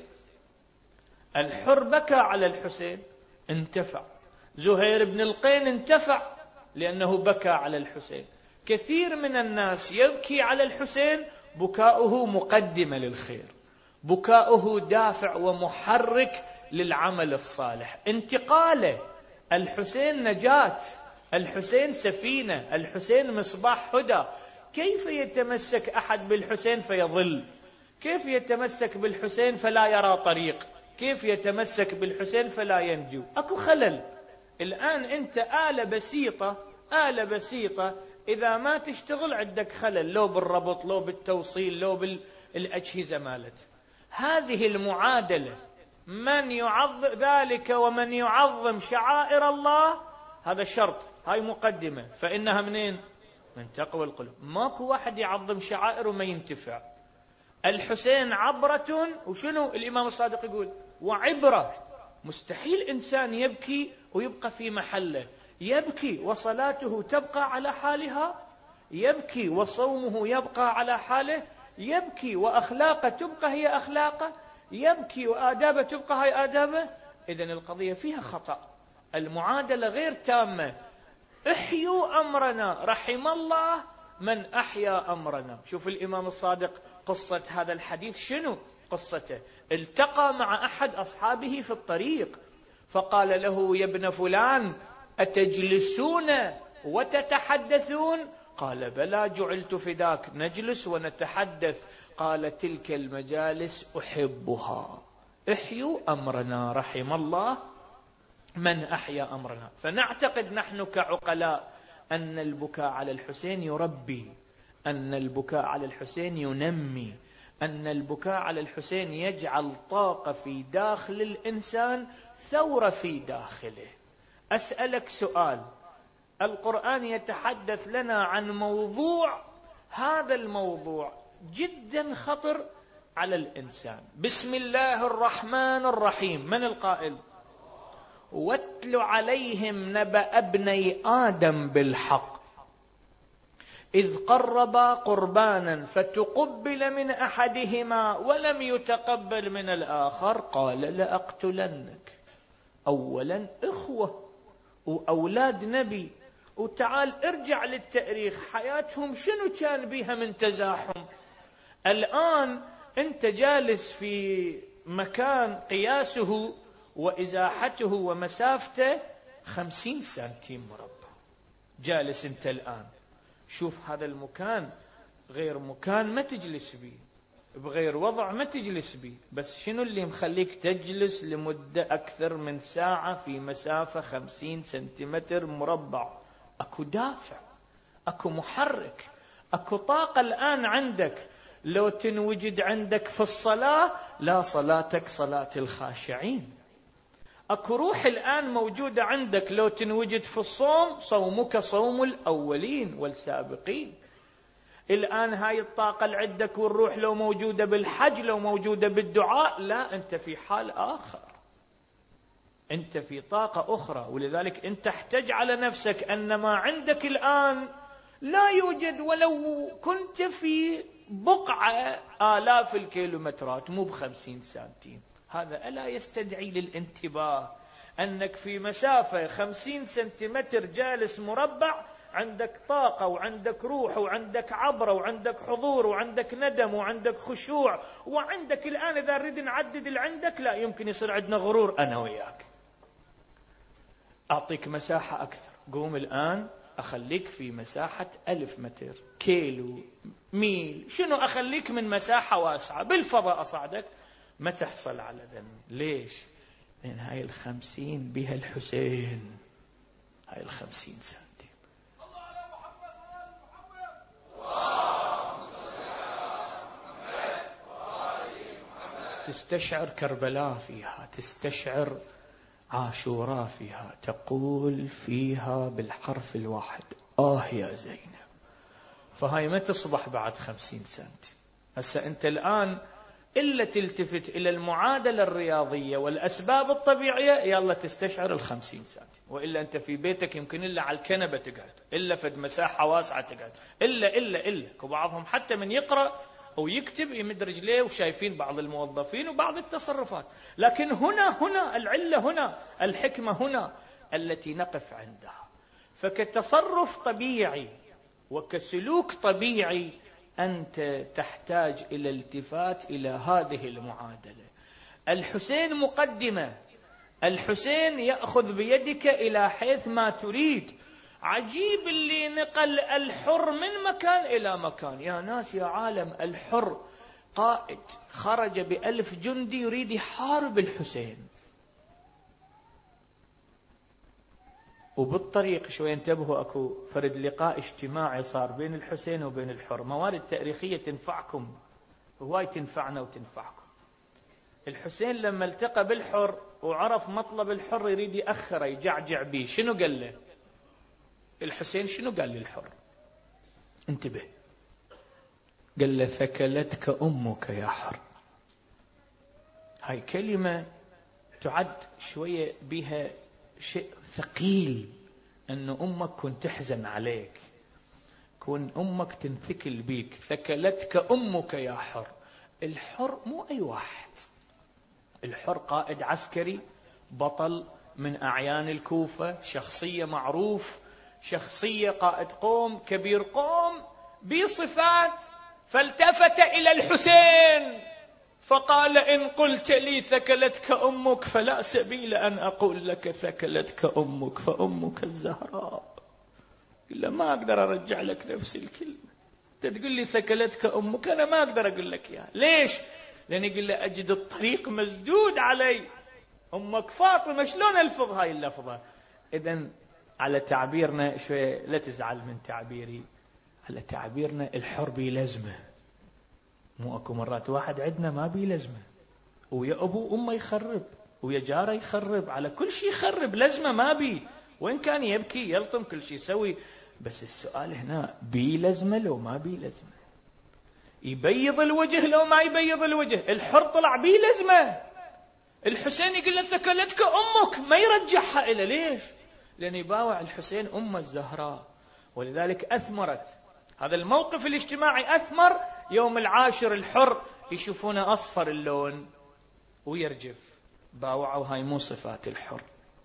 الحر بكى على الحسين انتفع. زهير بن القين انتفع لأنه بكى على الحسين. كثير من الناس يبكي على الحسين، بكاؤه مقدمة للخير، بكاؤه دافع ومحرك للعمل الصالح. انتقاله، الحسين نجاة، الحسين سفينة، الحسين مصباح هدى. كيف يتمسك أحد بالحسين فيضل؟ كيف يتمسك بالحسين فلا يرى طريق؟ كيف يتمسك بالحسين فلا ينجو؟ أكو خلل. الآن أنت آلة بسيطة، آلة بسيطة إذا ما تشتغل عندك خلل، لو بالربط لو بالتوصيل لو بالأجهزة مالت. هذه المعادلة، من يعظم ذلك ومن يعظم شعائر الله، هذا شرط، هاي مقدمة، فإنها منين؟ من تقوى القلوب. ماكو واحد يعظم شعائر وما ينتفع. الحسين عبرة، وشنو الإمام الصادق يقول؟ وعبرة. مستحيل إنسان يبكي ويبقى في محله، يبكي وصلاته تبقى على حالها، يبكي وصومه يبقى على حاله، يبكي وأخلاقه تبقى هي أخلاقه، يبكي وآدابه تبقى هي آدابه. إذن القضية فيها خطأ، المعادلة غير تامة. احيوا أمرنا، رحم الله من أحيا أمرنا. شوف الإمام الصادق قصة هذا الحديث شنو قصته؟ التقى مع أحد أصحابه في الطريق فقال له: يا ابن فلان، أتجلسون وتتحدثون؟ قال: بلى، جعلت فداك، نجلس ونتحدث. قال: تلك المجالس أحبها. احيوا أمرنا، رحم الله من أحيا أمرنا. فنعتقد نحن كعقلاء أن البكاء على الحسين يربي، أن البكاء على الحسين ينمي، أن البكاء على الحسين يجعل طاقة في داخل الإنسان، ثورة في داخله. أسألك سؤال، القرآن يتحدث لنا عن موضوع، هذا الموضوع جدا خطر على الإنسان. بسم الله الرحمن الرحيم، من القائل؟ واتل عليهم نبأ ابني آدم بالحق إذ قربا قربانا فتقبل من أحدهما ولم يتقبل من الآخر قال: لأقتلنك. أولا إخوة وأولاد نبي، وتعال ارجع للتاريخ، حياتهم شنو كان بيها من تزاحم. الآن أنت جالس في مكان قياسه وإزاحته ومسافته خمسين سنتيم مربع، جالس أنت الآن. شوف هذا المكان غير مكان ما تجلس بيه، بغير وضع ما تجلس بيه، بس شنو اللي مخليك تجلس لمدة أكثر من ساعة في مسافة خمسين سنتيمتر مربع؟ أكو دافع، أكو محرك، أكو طاقة الآن عندك. لو تنوجد عندك في الصلاة، لا صلاتك صلاة الخاشعين. أكو روح الآن موجودة عندك لو تنوجد في الصوم صومك صوم الأولين والسابقين. الآن هاي الطاقة اللي عندك والروح لو موجودة بالحج، لو موجودة بالدعاء، لا، أنت في حال آخر، أنت في طاقة أخرى. ولذلك أنت تحتج على نفسك أن ما عندك الآن لا يوجد ولو كنت في بقعة آلاف الكيلومترات، مو بخمسين سنتين. هذا ألا يستدعي للانتباه أنك في مسافة خمسين سنتيمتر جالس مربع عندك طاقة وعندك روح وعندك عبرة وعندك حضور وعندك ندم وعندك خشوع، وعندك الآن إذا نريد نعدد اللي عندك لا يمكن يصير عندنا غرور أنا وياك. أعطيك مساحة أكثر، قوم الآن أخليك في مساحة ألف متر، كيلو، ميل، شنو أخليك من مساحة واسعة بالفضاء أصعدك، ما تحصل على ذنب. ليش؟ لأن هاي الخمسين بها الحسين، هاي الخمسين سنتي. الله على محمد وآل محمد. تستشعر كربلاء فيها، تستشعر عاشوراء فيها، تقول فيها بالحرف الواحد آه يا زينب. فهاي ما تصبح بعد خمسين سنتي. هسا أنت الآن إلا تلتفت إلى المعادلة الرياضية والأسباب الطبيعية يلا تستشعر الخمسين سنة، وإلا أنت في بيتك يمكن إلا على الكنبة تقعد، إلا فد مساحة واسعة تقعد، إلا إلا إلا وبعضهم حتى من يقرأ أو يكتب يمد رجليه وشايفين بعض الموظفين وبعض التصرفات. لكن هنا هنا العلة، هنا الحكمة، هنا التي نقف عندها. فكتصرف طبيعي وكسلوك طبيعي أنت تحتاج إلى الالتفات إلى هذه المعادلة. الحسين مقدمة، الحسين يأخذ بيدك إلى حيث ما تريد. عجيب اللي نقل الحر من مكان إلى مكان. يا ناس يا عالم، الحر قائد خرج بألف جندي يريد يحارب الحسين، وبالطريق شوي انتبهوا اكو فرد لقاء اجتماعي صار بين الحسين وبين الحر، موارد تاريخية تنفعكم هواي، تنفعنا وتنفعكم. الحسين لما التقى بالحر وعرف مطلب الحر يريد يأخره يجعجع به، شنو قال له الحسين؟ شنو قال للحر؟ انتبه، قال له ثكلتك أمك يا حر. هاي كلمة تعد شوية بها شيء ثقيل، أن أمك كن تحزن عليك، كن أمك تنثكل بيك. ثكلتك أمك يا حر. الحر مو أي واحد، الحر قائد عسكري، بطل من أعيان الكوفة، شخصية معروف، شخصية قائد قوم، كبير قوم، بصفات. فالتفت إلى الحسين فقال إن قلت لي ثكلتك أمك فلا سبيل أن أقول لك ثكلتك أمك فأمك الزهراء. قل ما أقدر أرجع لك نفس الكلمة، أنت تقول لي ثكلتك أمك، أنا ما أقدر أقول لك إياها. ليش؟ لأن يقول له أجد الطريق مسدود علي، أمك فاطمة، شلون ألفظ هاي اللفظة؟ إذن على تعبيرنا شوي، لا تزعل من تعبيري، على تعبيرنا الحر بي لزمه. مو أكو مرات واحد عندنا ما بي لزمه، ويا أبو أمه يخرب، ويا جاره يخرب، على كل شيء يخرب، لزمه ما بي، وإن كان يبكي يلطم كل شيء يسوي. بس السؤال هنا بي لزمه لو ما بي لزمه، يبيض الوجه لو ما يبيض الوجه. الحر طلع بي لزمه. الحسين يقول له ثكلتك أمك، ما يرجعها إلى ليش؟ لأن يباوع الحسين أم الزهراء. ولذلك أثمرت هذا الموقف الاجتماعي، أثمر يوم العاشر الحر يشوفونه أصفر اللون ويرجف، باوعوا هاي مو صفات الحر.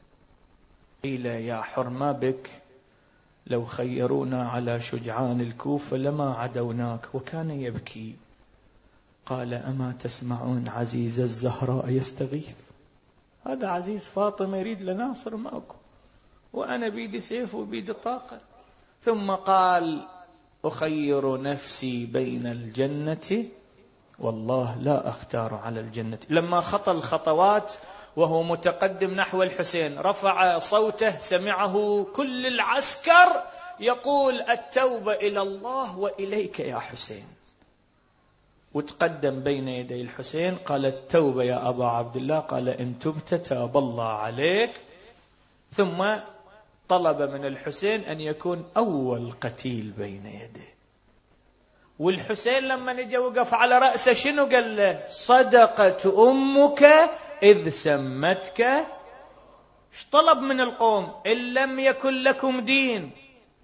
قيل يا حر ما بك، لو خيرونا على شجعان الكوفة لما عدوناك. وكان يبكي. قال أما تسمعون عزيز الزهراء يستغيث؟ هذا عزيز فاطمة يريد لناصر ماكو، وأنا بيدي سيف وبيدي طاقة. ثم قال أخير نفسي بين الجنة والله لا أختار على الجنة. لما خطى الخطوات وهو متقدم نحو الحسين رفع صوته، سمعه كل العسكر يقول التوبة إلى الله وإليك يا حسين. وتقدم بين يدي الحسين، قال التوبة يا أبا عبد الله، قال إن تبت تاب الله عليك. ثم طلب من الحسين أن يكون أول قتيل بين يديه. والحسين لما نجى وقف على رأسه شنو قال له؟ صدقت أمك إذ سمتك. ايش طلب من القوم؟ إن لم يكن لكم دين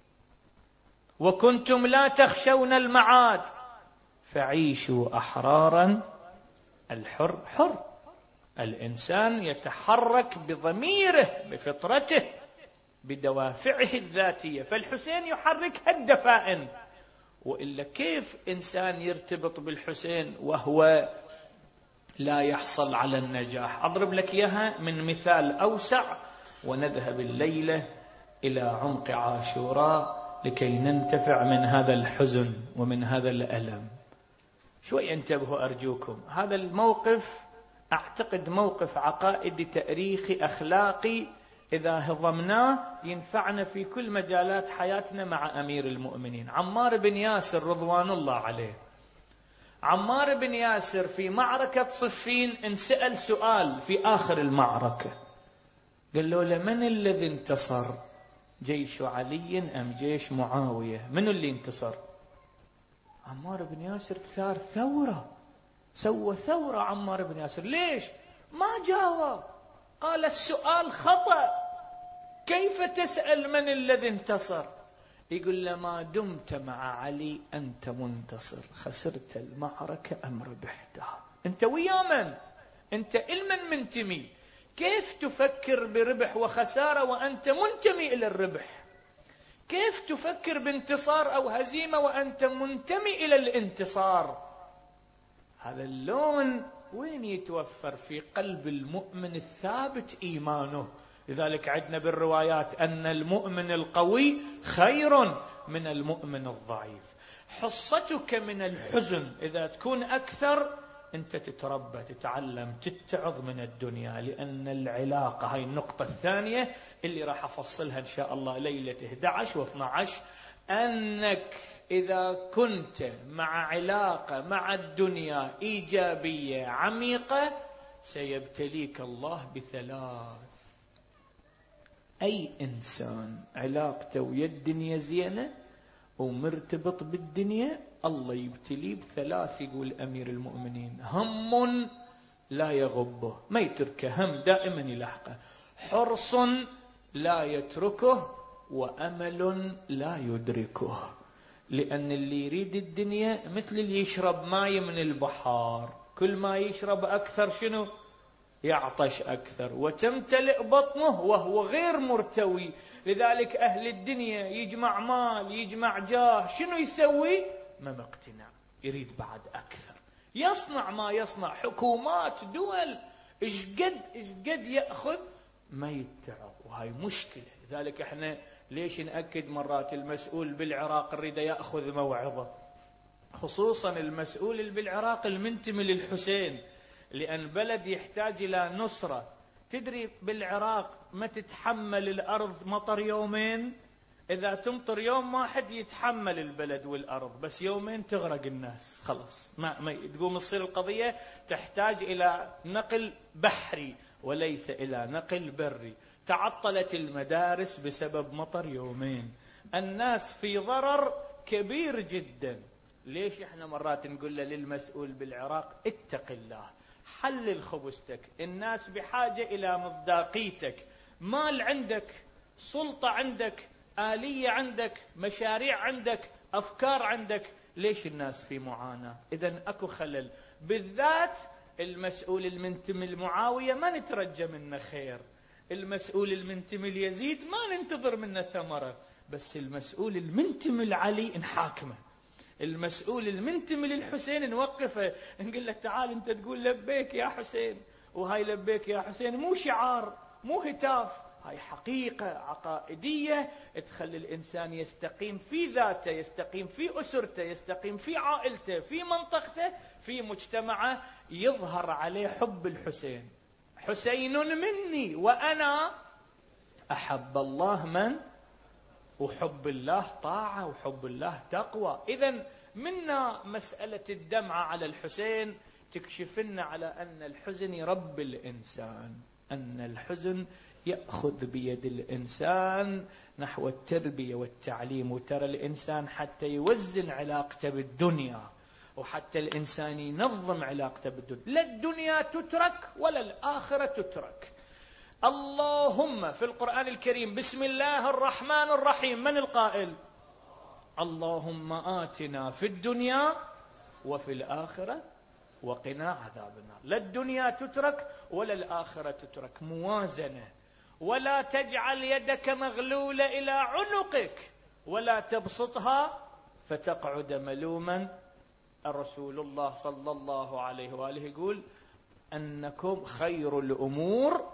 وكنتم لا تخشون المعاد فعيشوا أحرارا. الحر حر، الإنسان يتحرك بضميره بفطرته بدوافعه الذاتية، فالحسين يحرك الدفائن. وإلا كيف إنسان يرتبط بالحسين وهو لا يحصل على النجاح؟ أضرب لك إياها من مثال أوسع ونذهب الليلة إلى عمق عاشوراء لكي ننتفع من هذا الحزن ومن هذا الألم. شوي انتبهوا أرجوكم، هذا الموقف أعتقد موقف عقائدي تاريخي أخلاقي، إذا هضمناه ينفعنا في كل مجالات حياتنا مع أمير المؤمنين عمار بن ياسر رضوان الله عليه. عمار بن ياسر في معركة صفين انسأل سؤال في آخر المعركة، قال له لمن الذي انتصر؟ جيش علي أم جيش معاوية؟ من اللي انتصر؟ عمار بن ياسر ثار ثورة، سوى ثورة عمار بن ياسر. ليش؟ ما جاوب، قال السؤال خطأ، كيف تسأل من الذي انتصر؟ يقول له ما دمت مع علي أنت منتصر، خسرت المعركة أم ربحتها؟ أنت ويا من؟ أنت إلمن منتمي؟ كيف تفكر بربح وخسارة وأنت منتمي إلى الربح؟ كيف تفكر بانتصار أو هزيمة وأنت منتمي إلى الانتصار؟ هذا اللون وين يتوفر؟ في قلب المؤمن الثابت إيمانه. لذلك عندنا بالروايات أن المؤمن القوي خير من المؤمن الضعيف. حصتك من الحزن إذا تكون أكثر أنت تتربى، تتعلم، تتعظ من الدنيا، لأن العلاقة، هاي النقطة الثانية اللي راح أفصلها إن شاء الله ليلة أحد عشر واثني عشر، أنك إذا كنت مع علاقة مع الدنيا إيجابية عميقة سيبتليك الله بثلاث. أي إنسان علاقته ويا الدنيا زينة ومرتبط بالدنيا الله يبتليه بثلاث. يقول أمير المؤمنين هم لا يغبه، ما يتركه، هم دائما يلحقه، حرص لا يتركه، وأمل لا يدركه. لأن اللي يريد الدنيا مثل اللي يشرب ماء من البحار، كل ما يشرب أكثر شنو؟ يعطش أكثر وتمتلئ بطنه وهو غير مرتوي. لذلك أهل الدنيا يجمع مال، يجمع جاه، شنو يسوي؟ ما مقتنع، يريد بعد أكثر، يصنع ما يصنع، حكومات دول إشقد إشقد يأخذ ما يتعظ، وهاي مشكلة. لذلك احنا ليش نأكد مرات المسؤول بالعراق نريد يأخذ موعظة، خصوصا المسؤول بالعراق المنتمي للحسين، لأن بلد يحتاج إلى نصرة. تدري بالعراق ما تتحمل الأرض مطر يومين، إذا تمطر يوم واحد يتحمل البلد والأرض، بس يومين تغرق الناس خلص، ما, ما تقوم تصير القضية تحتاج إلى نقل بحري وليس إلى نقل بري. تعطلت المدارس بسبب مطر يومين، الناس في ضرر كبير جدا. ليش احنا مرات نقول للمسؤول بالعراق اتق الله، حلل خبزتك، الناس بحاجة إلى مصداقيتك، مال عندك، سلطة عندك، آلية عندك، مشاريع عندك، أفكار عندك، ليش الناس في معاناة؟ إذن أكو خلل. بالذات المسؤول المنتمي لمعاوية ما نترجى منه خير، المسؤول المنتمي ليزيد ما ننتظر منه ثمرة، بس المسؤول المنتمي لعلي نحاكمه، المسؤول المنتمي للحسين نوقفه، نقول له تعال انت تقول لبيك يا حسين، وهاي لبيك يا حسين مو شعار مو هتاف، هاي حقيقة عقائدية تخلي الإنسان يستقيم في ذاته، يستقيم في أسرته، يستقيم في عائلته، في منطقته، في مجتمعه، يظهر عليه حب الحسين. حسين مني وأنا أحب الله من؟ وحب الله طاعة وحب الله تقوى. إذن منا مسألة الدمعة على الحسين تكشف لنا على أن الحزن يربي الإنسان، أن الحزن يأخذ بيد الإنسان نحو التربية والتعليم. وترى الإنسان حتى يوزن علاقته بالدنيا، وحتى الإنسان ينظم علاقته بالدنيا، لا الدنيا تترك ولا الآخرة تترك. اللهم في القرآن الكريم بسم الله الرحمن الرحيم، من القائل؟ اللهم آتنا في الدنيا وفي الآخرة وقنا عذاب النار. لا الدنيا تترك ولا الآخرة تترك، موازنة. ولا تجعل يدك مغلولة إلى عنقك ولا تبسطها فتقعد ملوما. الرسول الله صلى الله عليه وآله يقول أنكم خير الأمور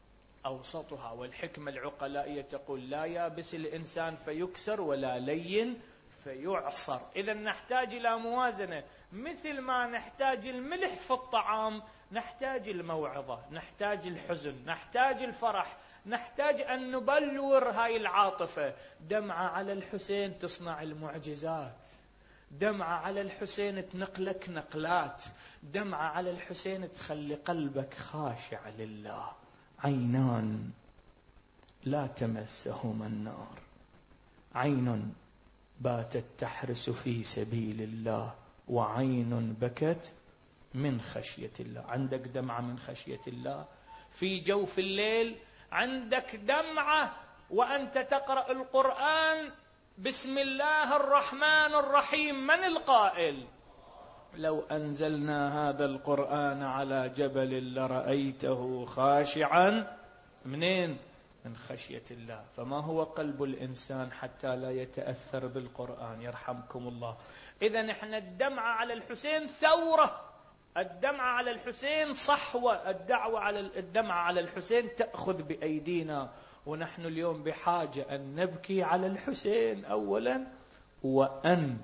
أوسطها، والحكمة العقلائية تقول لا يابس الإنسان فيكسر ولا لين فيعصر. إذا نحتاج إلى موازنة، مثل ما نحتاج الملح في الطعام نحتاج الموعظة، نحتاج الحزن، نحتاج الفرح، نحتاج أن نبلور هاي العاطفة. دمعة على الحسين تصنع المعجزات، دمعة على الحسين تنقلك نقلات، دمعة على الحسين تخلي قلبك خاشع لله. عينان لا تمسهما النار، عين باتت تحرس في سبيل الله، وعين بكت من خشية الله. عندك دمعة من خشية الله في جوف الليل، عندك دمعة وأنت تقرأ القرآن بسم الله الرحمن الرحيم، من القائل؟ لو أنزلنا هذا القرآن على جبل لرأيته خاشعا منين؟ من خشية الله. فما هو قلب الإنسان حتى لا يتأثر بالقرآن؟ يرحمكم الله. إذا نحن الدمعة على الحسين ثورة، الدمعة على الحسين صحوة، الدعوة على الدمعة على الحسين تأخذ بأيدينا. ونحن اليوم بحاجة أن نبكي على الحسين أولا، وأن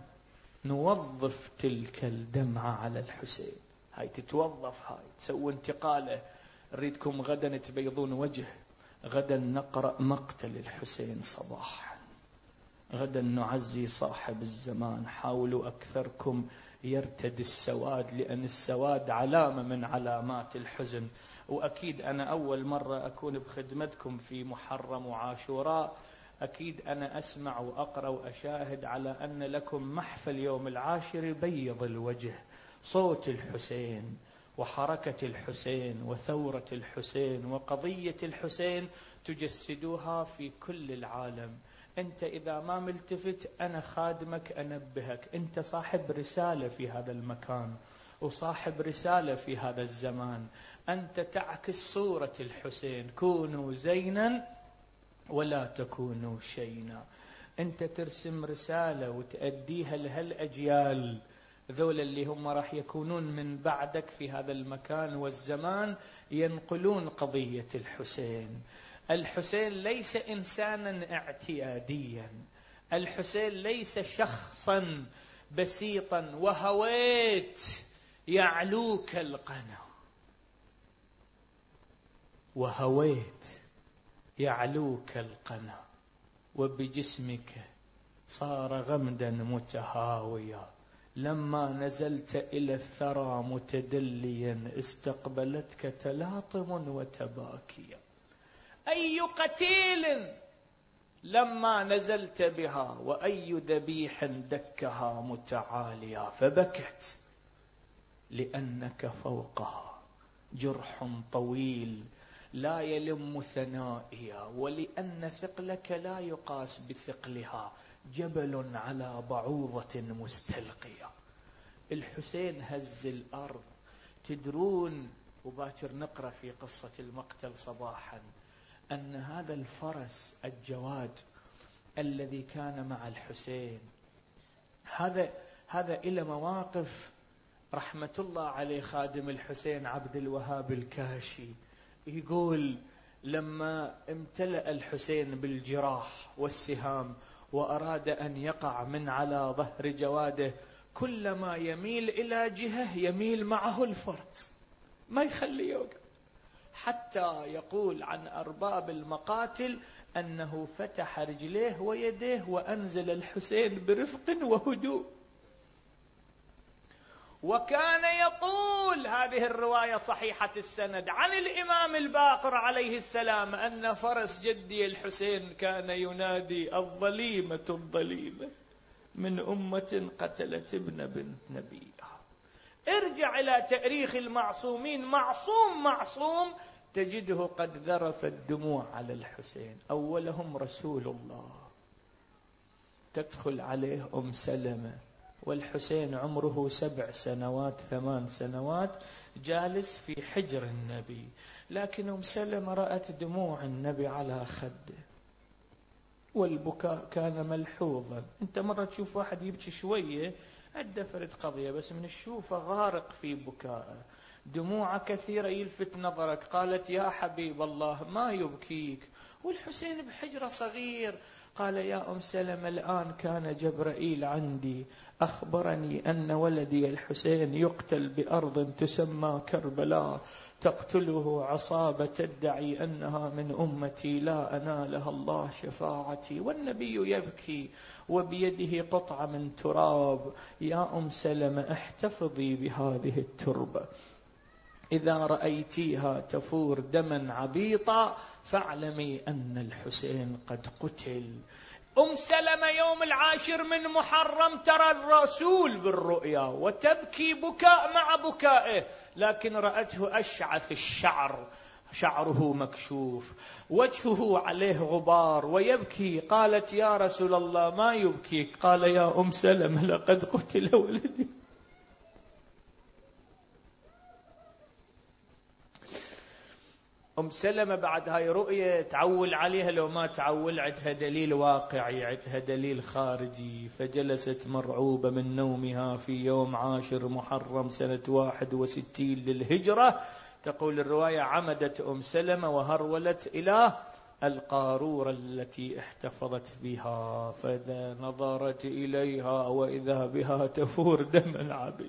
نوظف تلك الدمعة على الحسين. هاي تتوظف، هاي تسوي انتقاله. نريدكم غدا تبيضون وجه، غدا نقرأ مقتل الحسين صباحا، غدا نعزي صاحب الزمان. حاولوا أكثركم يرتدي السواد، لأن السواد علامة من علامات الحزن. وأكيد أنا أول مرة أكون بخدمتكم في محرم وعاشوراء، أكيد أنا أسمع وأقرأ وأشاهد على أن لكم محفل يوم العاشر بيض الوجه. صوت الحسين وحركة الحسين وثورة الحسين وقضية الحسين تجسدوها في كل العالم. أنت إذا ما ملتفت أنا خادمك أنبهك، أنت صاحب رسالة في هذا المكان وصاحب رسالة في هذا الزمان. أنت تعكس صورة الحسين، كونوا زينا ولا تكونوا شينا. أنت ترسم رسالة وتأديها لهالأجيال ذول اللي هم راح يكونون من بعدك في هذا المكان والزمان، ينقلون قضية الحسين. الحسين ليس إنسانا اعتياديا، الحسين ليس شخصا بسيطا وهويت يعلوك القنا، وهويت يعلوك القنا، وبجسمك صار غمدا متهاويا. لما نزلت إلى الثرى متدليا استقبلتك تلاطم وتباكيا. أي قتيل لما نزلت بها، وأي ذبيح دكها متعاليا. فبكت لأنك فوقها جرح طويل لا يلم ثنائها، ولأن ثقلك لا يقاس بثقلها، جبل على بعوضة مستلقية. الحسين هز الأرض. تدرون وباكر نقرأ في قصة المقتل صباحا أن هذا الفرس الجواد الذي كان مع الحسين، هذا هذا إلى مواقف رحمة الله عليه خادم الحسين عبد الوهاب الكاشي. يقول لما امتلأ الحسين بالجراح والسهام وأراد أن يقع من على ظهر جواده، كلما يميل إلى جهة يميل معه الفرس، ما يخلي يوقف. حتى يقول عن أرباب المقاتل أنه فتح رجليه ويديه وأنزل الحسين برفق وهدوء. وكان يقول، هذه الرواية صحيحة السند عن الإمام الباقر عليه السلام، أن فرس جدي الحسين كان ينادي: الظليمة الظليمة من أمة قتلت ابن بنت نبيها. ارجع إلى تاريخ المعصومين، معصوم معصوم تجده قد ذرف الدموع على الحسين. أولهم رسول الله، تدخل عليه أم سلمة والحسين عمره سبع سنوات ثمان سنوات جالس في حجر النبي، لكن أم سلمة رأت دموع النبي على خده والبكاء كان ملحوظا. انت مرة تشوف واحد يبكي شوية الدفرت قضية، بس من الشوفة غارق في بكاء، دموع كثيرة يلفت نظرك. قالت: يا حبيب الله ما يبكيك والحسين بحجرة صغير؟ قال: يا أم سلمة الآن كان جبرائيل عندي أخبرني أن ولدي الحسين يقتل بأرض تسمى كربلاء، تقتله عصابة تدعي أنها من أمتي لا أنالها الله شفاعتي، والنبي يبكي وبيده قطعة من تراب. يا أم سلمة احتفظي بهذه التربة، إذا رأيتيها تفور دما عبيطا فاعلمي أن الحسين قد قتل. أم سلمة يوم العاشر من محرم ترى الرسول بالرؤيا وتبكي بكاء مع بكائه، لكن رأته أشعث الشعر، شعره مكشوف، وجهه عليه غبار ويبكي. قالت: يا رسول الله ما يبكيك؟ قال: يا أم سلمة لقد قتل ولدي. أم سلمة بعد هاي رؤية تعول عليها، لو ما تعول عندها دليل واقعي، عندها دليل خارجي. فجلست مرعوبة من نومها في يوم عاشر محرم سنة واحد وستين للهجرة. تقول الرواية: عمدت أم سلمة وهرولت إلى القارورة التي احتفظت بها، فإذا نظرت إليها وإذا بها تفور دما عبيد.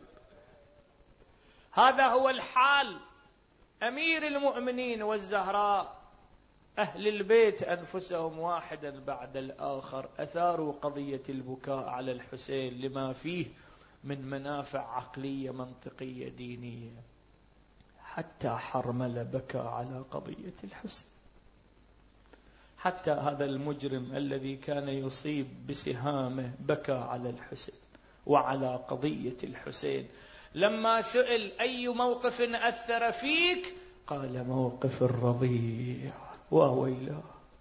هذا هو الحال. أمير المؤمنين والزهراء أهل البيت أنفسهم واحدا بعد الآخر أثاروا قضية البكاء على الحسين لما فيه من منافع عقلية منطقية دينية. حتى حرملة بكى على قضية الحسين، حتى هذا المجرم الذي كان يصيب بسهامه بكى على الحسين وعلى قضية الحسين. لما سئل: أي موقف أثر فيك؟ قال: موقف الرضيع. وويلا.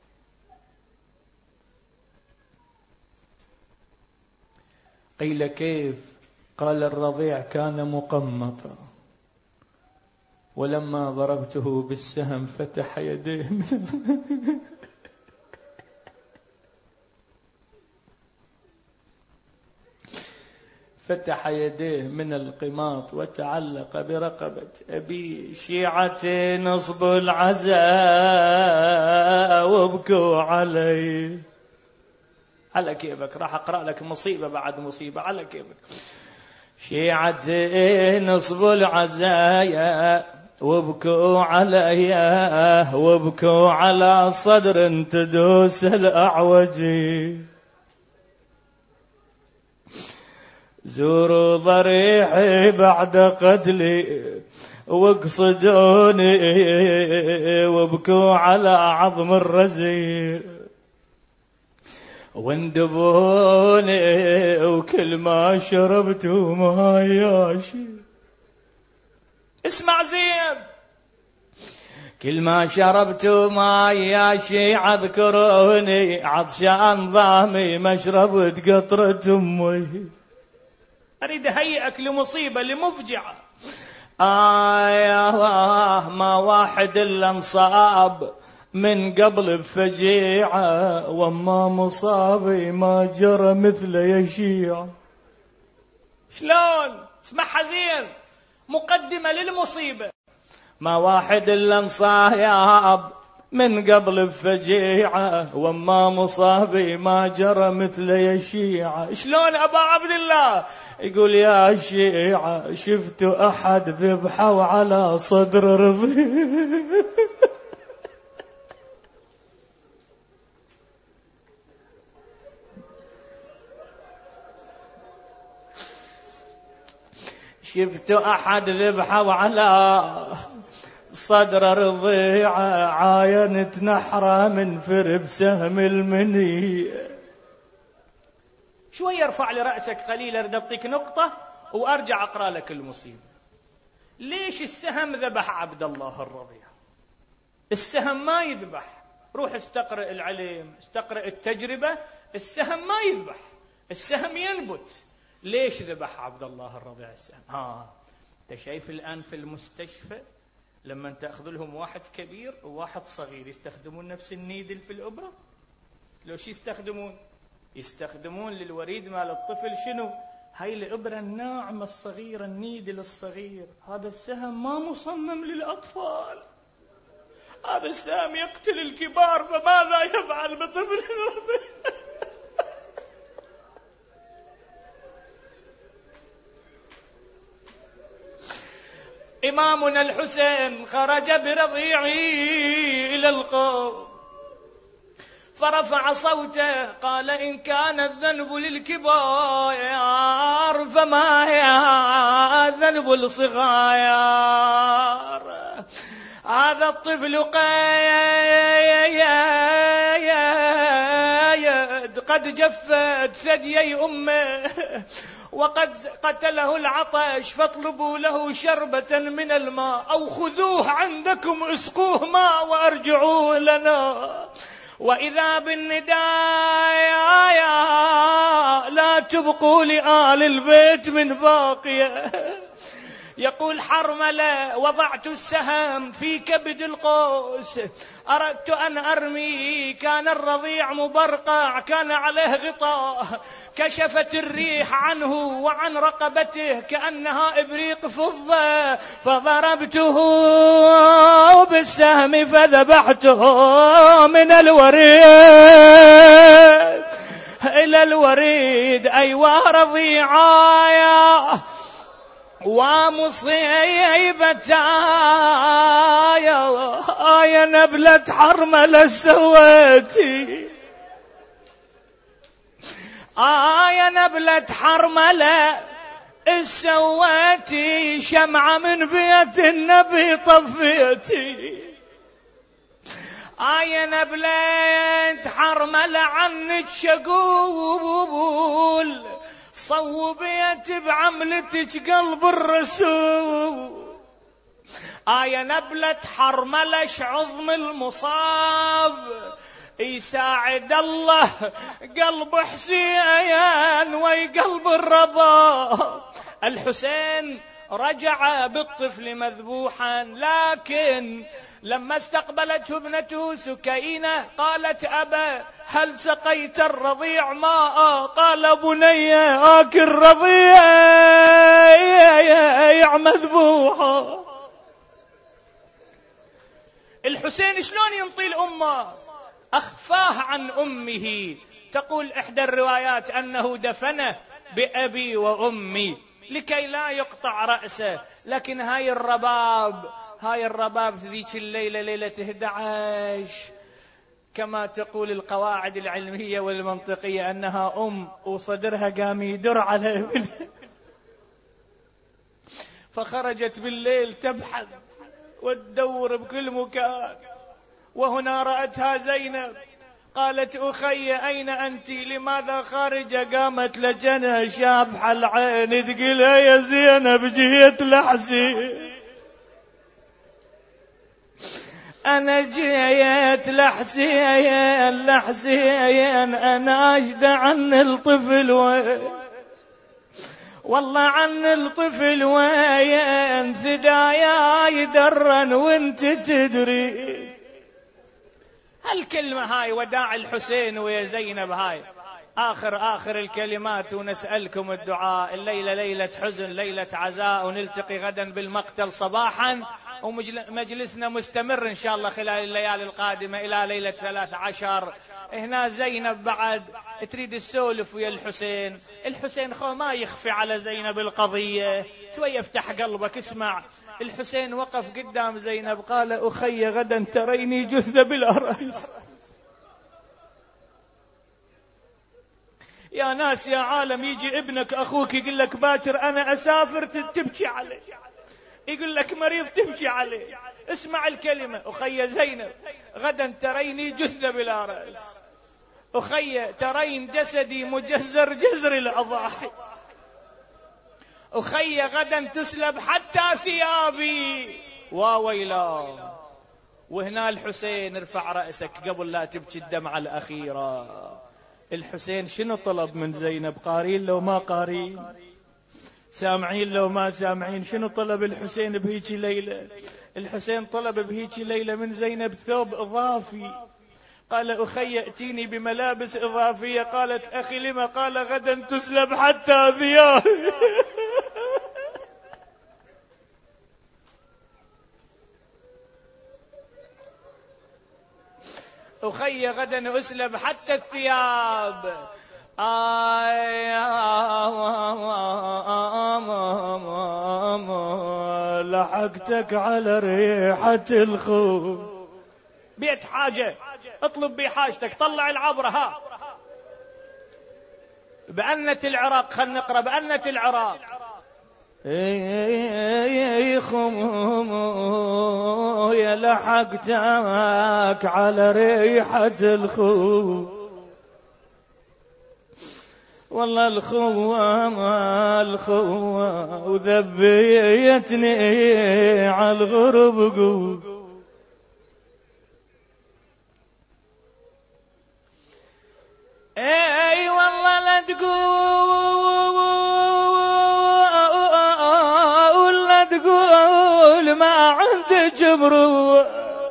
قيل: كيف؟ قال: الرضيع كان مقمطا، ولما ضربته بالسهم فتح يديه فتح يديه من القماط وتعلق برقبة أبي. شيعة نصب العزاء وابكوا علي. على كيفك، راح أقرأ لك مصيبة بعد مصيبة على كيفك. شيعة نصب العزايا وابكوا علي، وابكوا على صدر تدوس الأعوجي. زوروا ضريحي بعد قتلي واقصدوني، وابكوا على عظم الرزي واندبوني، وكل ما شربت ما ياشي. اسمع زين، كل ما شربت ما ياشي اذكروني، عطشان ضامي مشربة قطرة امي. أريد أهيئك لمصيبة لمفجعة. آه يا الله، ما واحد إلا انصاب من قبل بفجيعة، وما مصابي ما جرى مثل يشيع. شلون؟ اسمعها زين، مقدمة للمصيبة. ما واحد إلا انصاب من قبل بفجيعة، وما مصابي ما جرى مثل يشيعة. شلون أبا عبد الله؟ يقول: يا شيعة شفت أحد ذبحوا على صدر رضي. شفت أحد ذبحه على صدر رضيعة عاينت نحرة من فرب سهم المنية. شوي ارفع لي رأسك قليلا اريد أعطيك نقطة وأرجع أقرأ لك المصيبة. ليش السهم ذبح عبد الله الرضيع؟ السهم ما يذبح، روح استقرأ العلم، استقرأ التجربة، السهم ما يذبح، السهم ينبت. ليش ذبح عبد الله الرضيع السهم؟ ها انت شايف الآن في المستشفى لما تأخذ لهم واحد كبير وواحد صغير يستخدمون نفس النيدل في الإبرة؟ لو شي يستخدمون؟ يستخدمون للوريد مال الطفل شنو؟ هاي الإبرة الناعمة الصغيرة، النيدل الصغير. هذا السهم ما مصمم للأطفال، هذا السهم يقتل الكبار، فماذا يفعل بطفل الرضيع؟ إمامنا الحسين خرج برضيعه إلى القوم فرفع صوته قال: إن كان الذنب للكبار فما هي الذنب الصغير. هذا الطفل قيد قد جفت ثديي أمه وقد قتله العطش، فاطلبوا له شربة من الماء أو خذوه عندكم اسقوه ماء وارجعوه لنا. وإذا بالنداء لا تبقوا لآل البيت من باقية. يقول حرملة: وضعت السهم في كبد القوس، أردت أن أرمي، كان الرضيع مبرقع، كان عليه غطاء، كشفت الريح عنه وعن رقبته كأنها إبريق فضة، فضربته بالسهم فذبحته من الوريد إلى الوريد. أيوا رضيعايا ومصيبة يا آية نبلة حرملة سويتي، آية نبلة حرملة سويتي، شمعة من بيت النبي طفيتي. آية نبلة حرملة عنك شقول، صوبيت بعملتك قلب الرسول. آية نبلة حرملش عظم المصاب، يساعد الله قلب حسين ويقلب الرباب. الحسين رجع بالطفل مذبوحا، لكن لما استقبلته ابنته سكينة قالت: أبا هل سقيت الرضيع ماء؟ قال: بني آكل رضيع يا مذبوحا. الحسين شلون ينطي الأمة؟ أخفاه عن أمه. تقول إحدى الروايات أنه دفنه بأبي وأمي لكي لا يقطع رأسه. لكن هاي الرباب هاي الرباب ذيك الليلة ليلة إحدى عشر كما تقول القواعد العلمية والمنطقية أنها أم وصدرها قام يدر عليه، فخرجت بالليل تبحث وتدور بكل مكان، وهنا رأتها زينب قالت: أخي أين أنت؟ لماذا خارجة؟ قامت لجنها شابحة العين تقولها: يا زينب جيت لحسين، أنا جيت لحسين لحسين، أنا أجد عن الطفل وين، والله عن الطفل وين، ثدايا يدرن وانت تدري. هالكلمة هاي وداع الحسين ويا زينب، هاي آخر آخر الكلمات، ونسألكم الدعاء. الليلة ليلة حزن، ليلة عزاء، ونلتقي غدا بالمقتل صباحا، ومجلسنا مستمر إن شاء الله خلال الليالي القادمة إلى ليلة ثلاث عشر. هنا زينب بعد تريد السولف ويا الحسين. الحسين خو ما يخفي على زينب القضية، شوي افتح قلبك اسمع. الحسين وقف قدام زينب قال: أخي غدا تريني جثة بلا رأس، يا ناس يا عالم، يجي ابنك أخوك يقول لك باكر أنا أسافر تبكي عليه، يقول لك مريض تبكي عليه. اسمع الكلمة: أخي زينب غدا تريني جثة بلا رأس، أخي ترين جسدي مجزر جزر الأضاحي، أخي غدا تسلب حتى ثيابي واويلا. وهنا الحسين: ارفع رأسك قبل لا تبكي الدمعة الأخيرة. الحسين شنو طلب من زينب؟ قارين لو ما قارين، سامعين لو ما سامعين. شنو طلب الحسين بهيك ليلة؟ الحسين طلب بهيك ليلة من زينب ثوب إضافي. قال: أخي ائتيني بملابس إضافية. قالت: أخي لما؟ قال: غدا تسلب حتى ثيابي. أخي غدا أسلب حتى الثياب. لحقتك على ريحة الخوف. بيت حاجة، اطلب بي حاجتك، طلع العبرة. ها بأنة العراق، خلنا نقرأ بأنة العراق. يا خمويا لحقتك على ريحة الخوف، والله الخوة ما الخوة وذبيتني على الغرب قوة. اي والله لا تقول لا تقول ما عندي جمروة،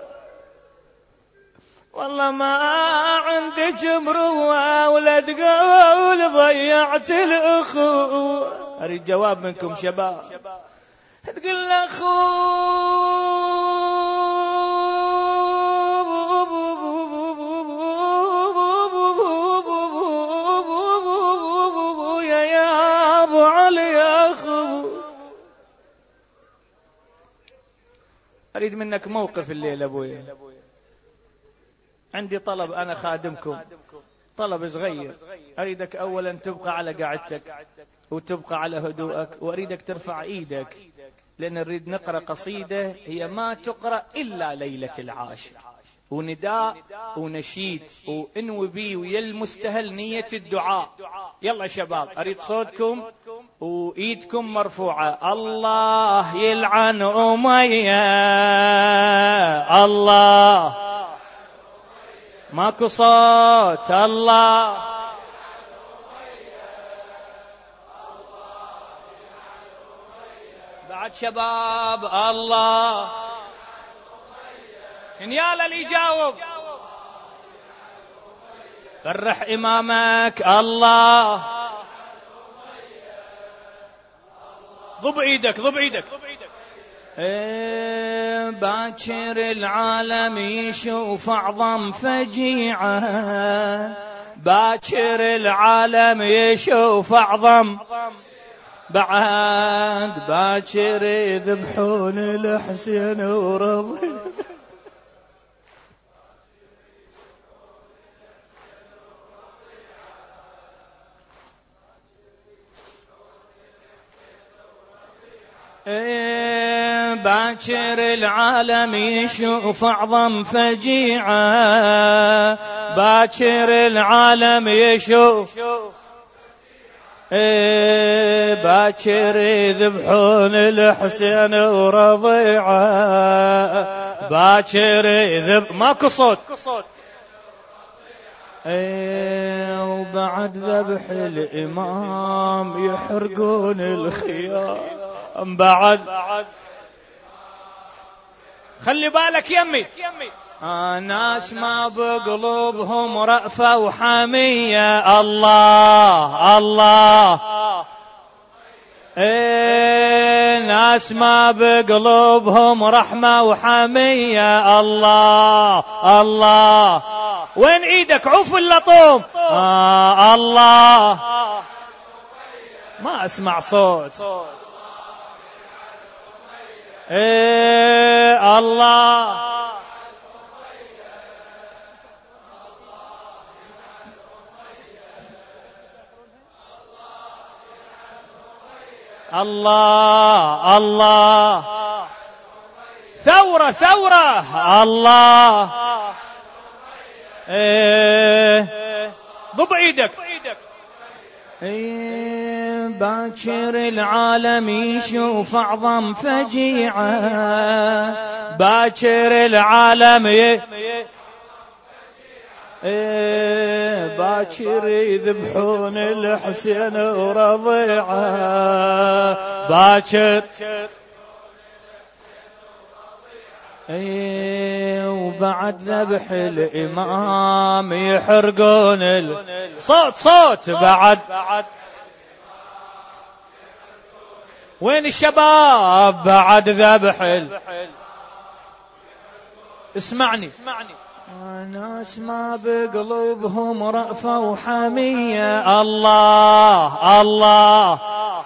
والله ما عندي جمروة، ولا تقول ضيعت الأخوة. أريد جواب منكم شباب. تقول أخو يا أبو علي يا أخو. أريد منك موقف الليل أبوي. عندي طلب، أنا خادمكم، طلب صغير. أريدك أولا تبقى على قاعدتك وتبقى على هدوءك، وأريدك ترفع إيدك، لأن نريد نقرأ قصيدة هي ما تقرأ إلا ليلة العاشر، ونداء ونشيد وإنو بي ويا المستهل نية الدعاء. يلا شباب، أريد صوتكم وإيدكم مرفوعة. الله يلعن أمية، الله ماكو صوت. الله بعد شباب. الله يالا اللي يجاوب. فرح إمامك. الله ضب ايدك ضب ايدك. إيه باكر العالم يشوف أعظم فجيعة، باكر العالم يشوف أعظم، بعد باكر يذبحون الحسين ورضي. إيه باكر العالم يشوف أعظم فجيعة، باكر العالم يشوف. إيه باكر يذبحون الحسين ورضيعة، باكر يذب ماكو صوت. إيه وبعد ذبح الإمام يحرقون الخيام. بعد خلي بالك يمي، آه ناس ما بقلوبهم رأفة وحمية. الله الله إيه ناس ما بقلوبهم رحمة وحمية. الله الله وين ايدك؟ عوف اللطوم. آه الله ما اسمع صوت. إيه الله الله الله ثورة ثورة الله ايه ضب ايدك ايه باكر العالم يشوف اعظم فجيعة باكر العالم ي... ايه باكر يذبحون الحسين ورضيعه باكر ايه وبعد ذبح الامام يحرقون ال... صوت صوت بعد وين الشباب بعد ذبح ال... اسمعني ناس ما بقلوبهم رأفة وحمية الله الله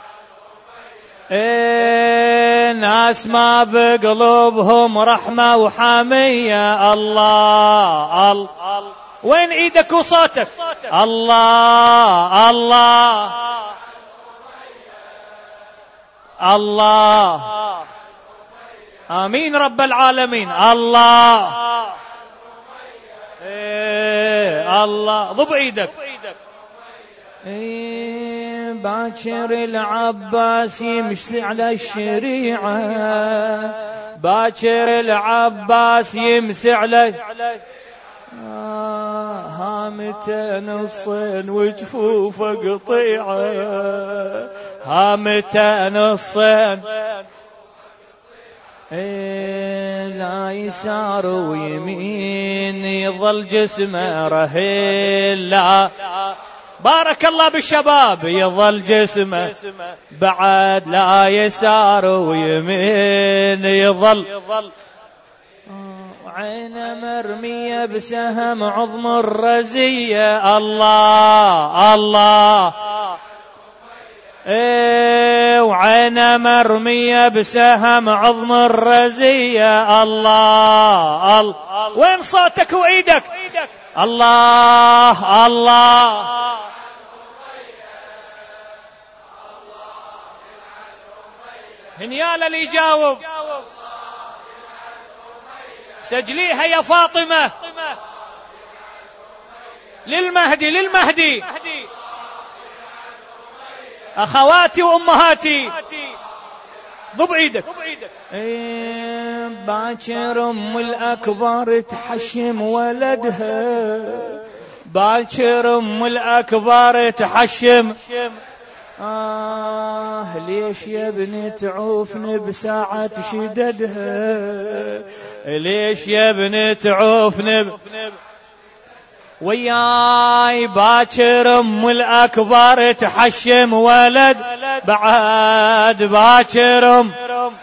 إيه ناس ما بقلوبهم رحمة وحمية الله الله وين ايدك وصوتك الله الله الله آمين رب العالمين الله إيه الله ضب ايدك إيه باكر العباس يمشي على الشريعة باكر العباس يمشي على آه هامتين الصين وجفوفه قطيعة هامتين الصين إيه لا يسار ويمين يظل جسمه رهيل لا بارك الله بالشباب يظل جسمه بعد لا يسار ويمين يظل عينه مرمية بسهم عظم الرزية الله الله ايه وعينه مرمية بسهم عظم الرزية الله الله وين صوتك وايدك الله الله هنيال اللي يجاوب سجليها يا فاطمة للمهدي للمهدي أخواتي وأمهاتي ضب ايدك إيه باكر أم الأكبر تحشم ولدها باكر أم الأكبر تحشم آه ليش يا ابني تعوفني بساعة شددها ليش يا ابني تعوفني ب... وياي باكر أم الأكبر تحشم ولد بعد باكر أم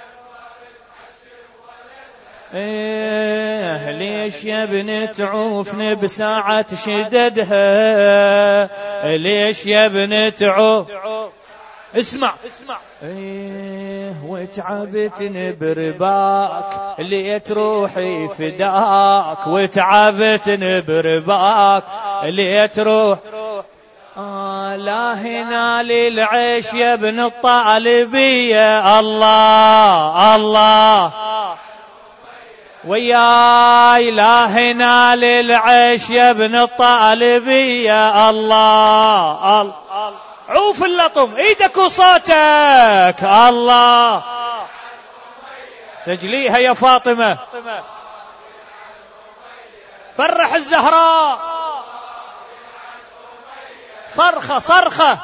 إيه ليش يا ابني تعوفني بساعة شددها ليش يا ابني تعوف اسمع اسمع ايه وتعبتني برباك ليت روحي فداك وتعبتني برباك ليت روح آه لا هنا للعيش يا ابن الطالبية الله الله وياي لا هنا للعيش يا ابن الطالبية الله الله عوف اللطم ايدك وصوتك الله سجليها يا فاطمة فرح الزهراء صرخة صرخة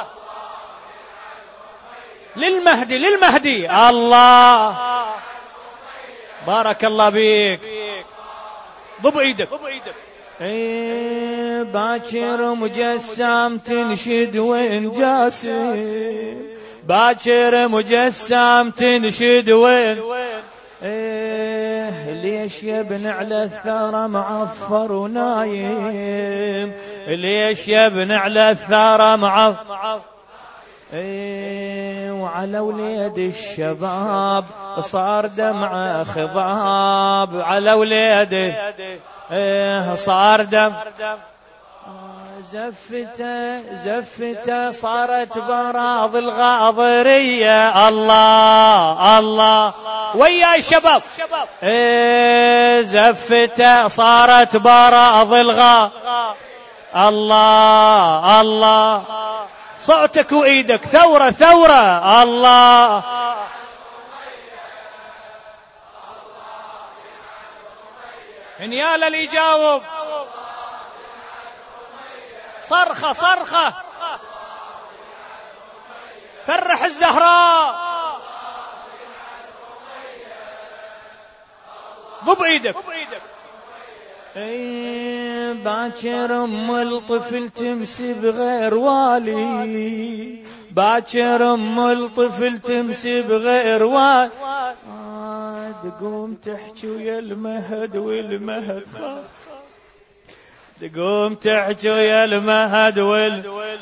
للمهدي للمهدي الله بارك الله بيك ضب ايدك ايه باكر مجسم تنشد وين جاسم باكر مجسم تنشد وين ايه ليش يا ابن على الثرى معفر ونايم ليش يا ابن على الثرى معفر ايه وعلى وليد الشباب صار دمعه خضاب على وليده ايه صار دم زفته زفته صارت براض الغاضرية. الله الله ويا الشباب. إيه زفته صارت براض الغا. الله الله صوتك وإيدك. ثورة ثورة. الله هنيال اللي يجاوب. صرخة صرخة. فرح الزهراء. ضب ايدك. اي باكر ام الطفل تمسي بغير والي. باكر ام الطفل تمسي بغير والي. آه تقوم تحكي ويا المهد والمهد خاف. تقوم تحكي ويا المهد وال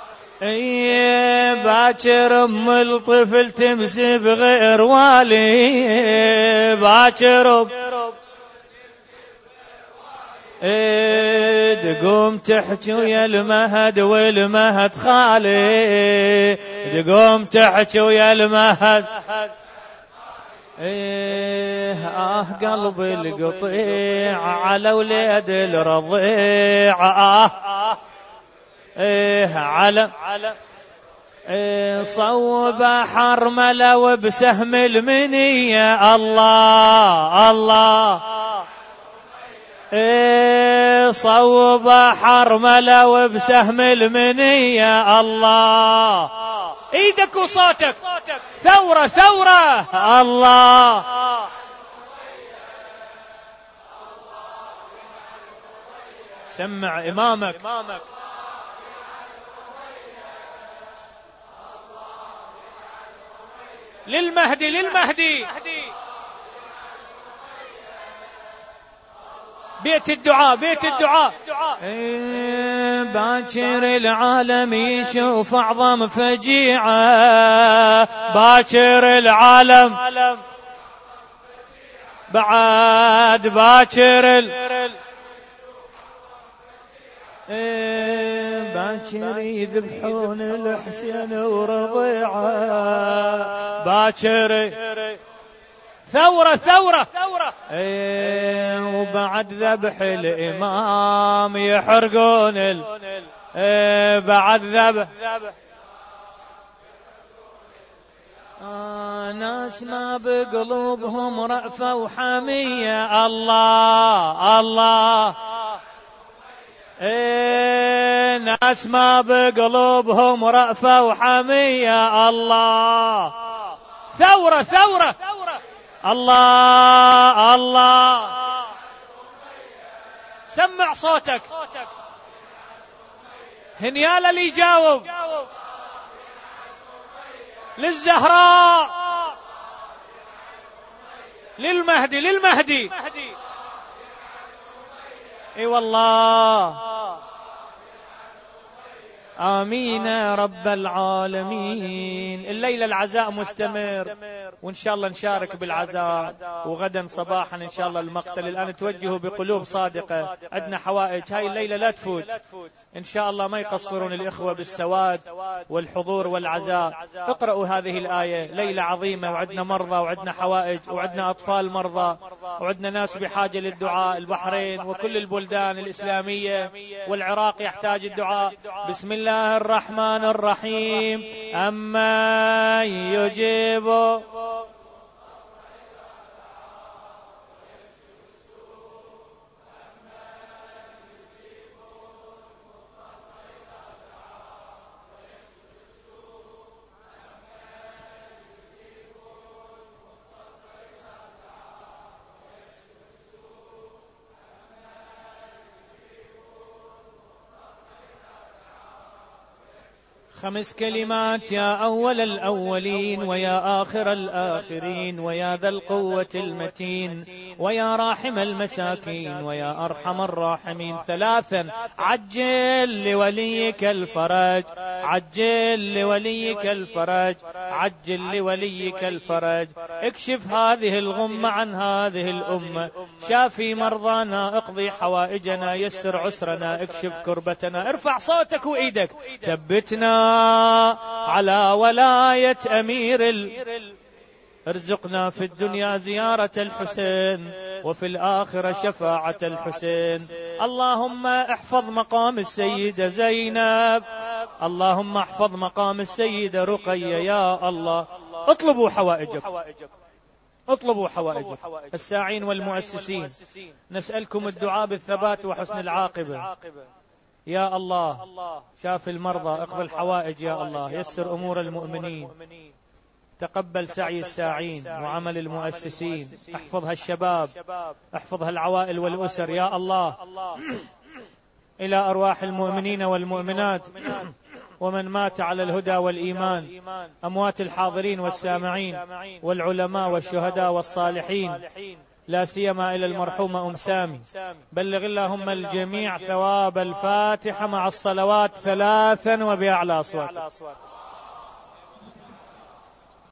اي باكر ام الطفل تمسي بغير والي. باكر اي تقوم تحكي ويا المهد والمهد خالي. تقوم تحكي ويا المهد. ايه اه قلب القطيع على ولاد الرضيع. اه ايه على ايه صوب حرمله وبسهم المنيه. الله الله ايه صوب حرمله وبسهم المنيه. الله ايدك وصوتك. ثورة ثورة. الله سمع إمامك. للمهدي للمهدي. بيت الدعاء بيت الدعاء. إيه باكر العالم يشوف أعظم فجيعة. باكر العالم بعد باكر ال... إيه باكر يذبحون الحسين ورضيعه. باكر ثورة ثورة. ايه وبعد ذبح الامام يحرقون ال... ايه بعد ذبح. آه ناس ما بقلوبهم رأفة وحمية. الله الله ايه ناس ما بقلوبهم رأفة وحمية. الله ثورة ثورة. الله الله سمع صوتك. هنيال اللي يجاوب. للزهراء. للمهدي للمهدي. اي والله آمين يا رب العالمين. الليلة العزاء مستمر وإن شاء الله نشارك بالعزاء. وغدا صباحا إن شاء الله المقتل. الآن توجهوا بقلوب صادقة. عندنا حوائج هاي الليلة لا تفوت إن شاء الله. ما يقصرون الإخوة بالسواد والحضور والعزاء. اقرأوا هذه الآية. ليلة عظيمة وعندنا مرضى وعندنا حوائج وعندنا أطفال مرضى وعندنا ناس بحاجة للدعاء. البحرين وكل البلدان الإسلامية والعراق يحتاج الدعاء. بسم الله الله الرحمن الرحيم. أما يجيب خمس كلمات. يا أول الأولين ويا آخر الآخرين ويا ذا القوة المتين ويا راحم المساكين ويا أرحم الراحمين. ثلاثا عجل لوليك الفرج. عجل لوليك الفرج، عجل لوليك الفرج. اكشف هذه الغمة عن هذه الأمة، شافي مرضانا، اقضي حوائجنا، يسر عسرنا، اكشف كربتنا. ارفع صوتك وإيدك. ثبتنا على ولاية أمير ال... ارزقنا في الدنيا زيارة الحسين وفي الآخرة شفاعة الحسين. اللهم احفظ مقام السيدة زينب، اللهم احفظ مقام السيدة رقية يا الله. اطلبوا حوائجكم، اطلبوا حوائجكم. الساعين والمؤسسين نسألكم الدعاء بالثبات وحسن العاقبة يا الله. شاف المرضى، اقبل الحوائج يا الله، يسر أمور المؤمنين، تقبل سعي الساعين وعمل المؤسسين، احفظها الشباب، احفظها العوائل والأسر يا الله. إلى أرواح المؤمنين والمؤمنات ومن مات على الهدى والإيمان، أموات الحاضرين والسامعين والعلماء والشهداء والصالحين، لا سيما إلى المرحومة أم سامي. بلغ اللهم الجميع ثواب الفاتحة مع الصلوات ثلاثا وبأعلى أصوات.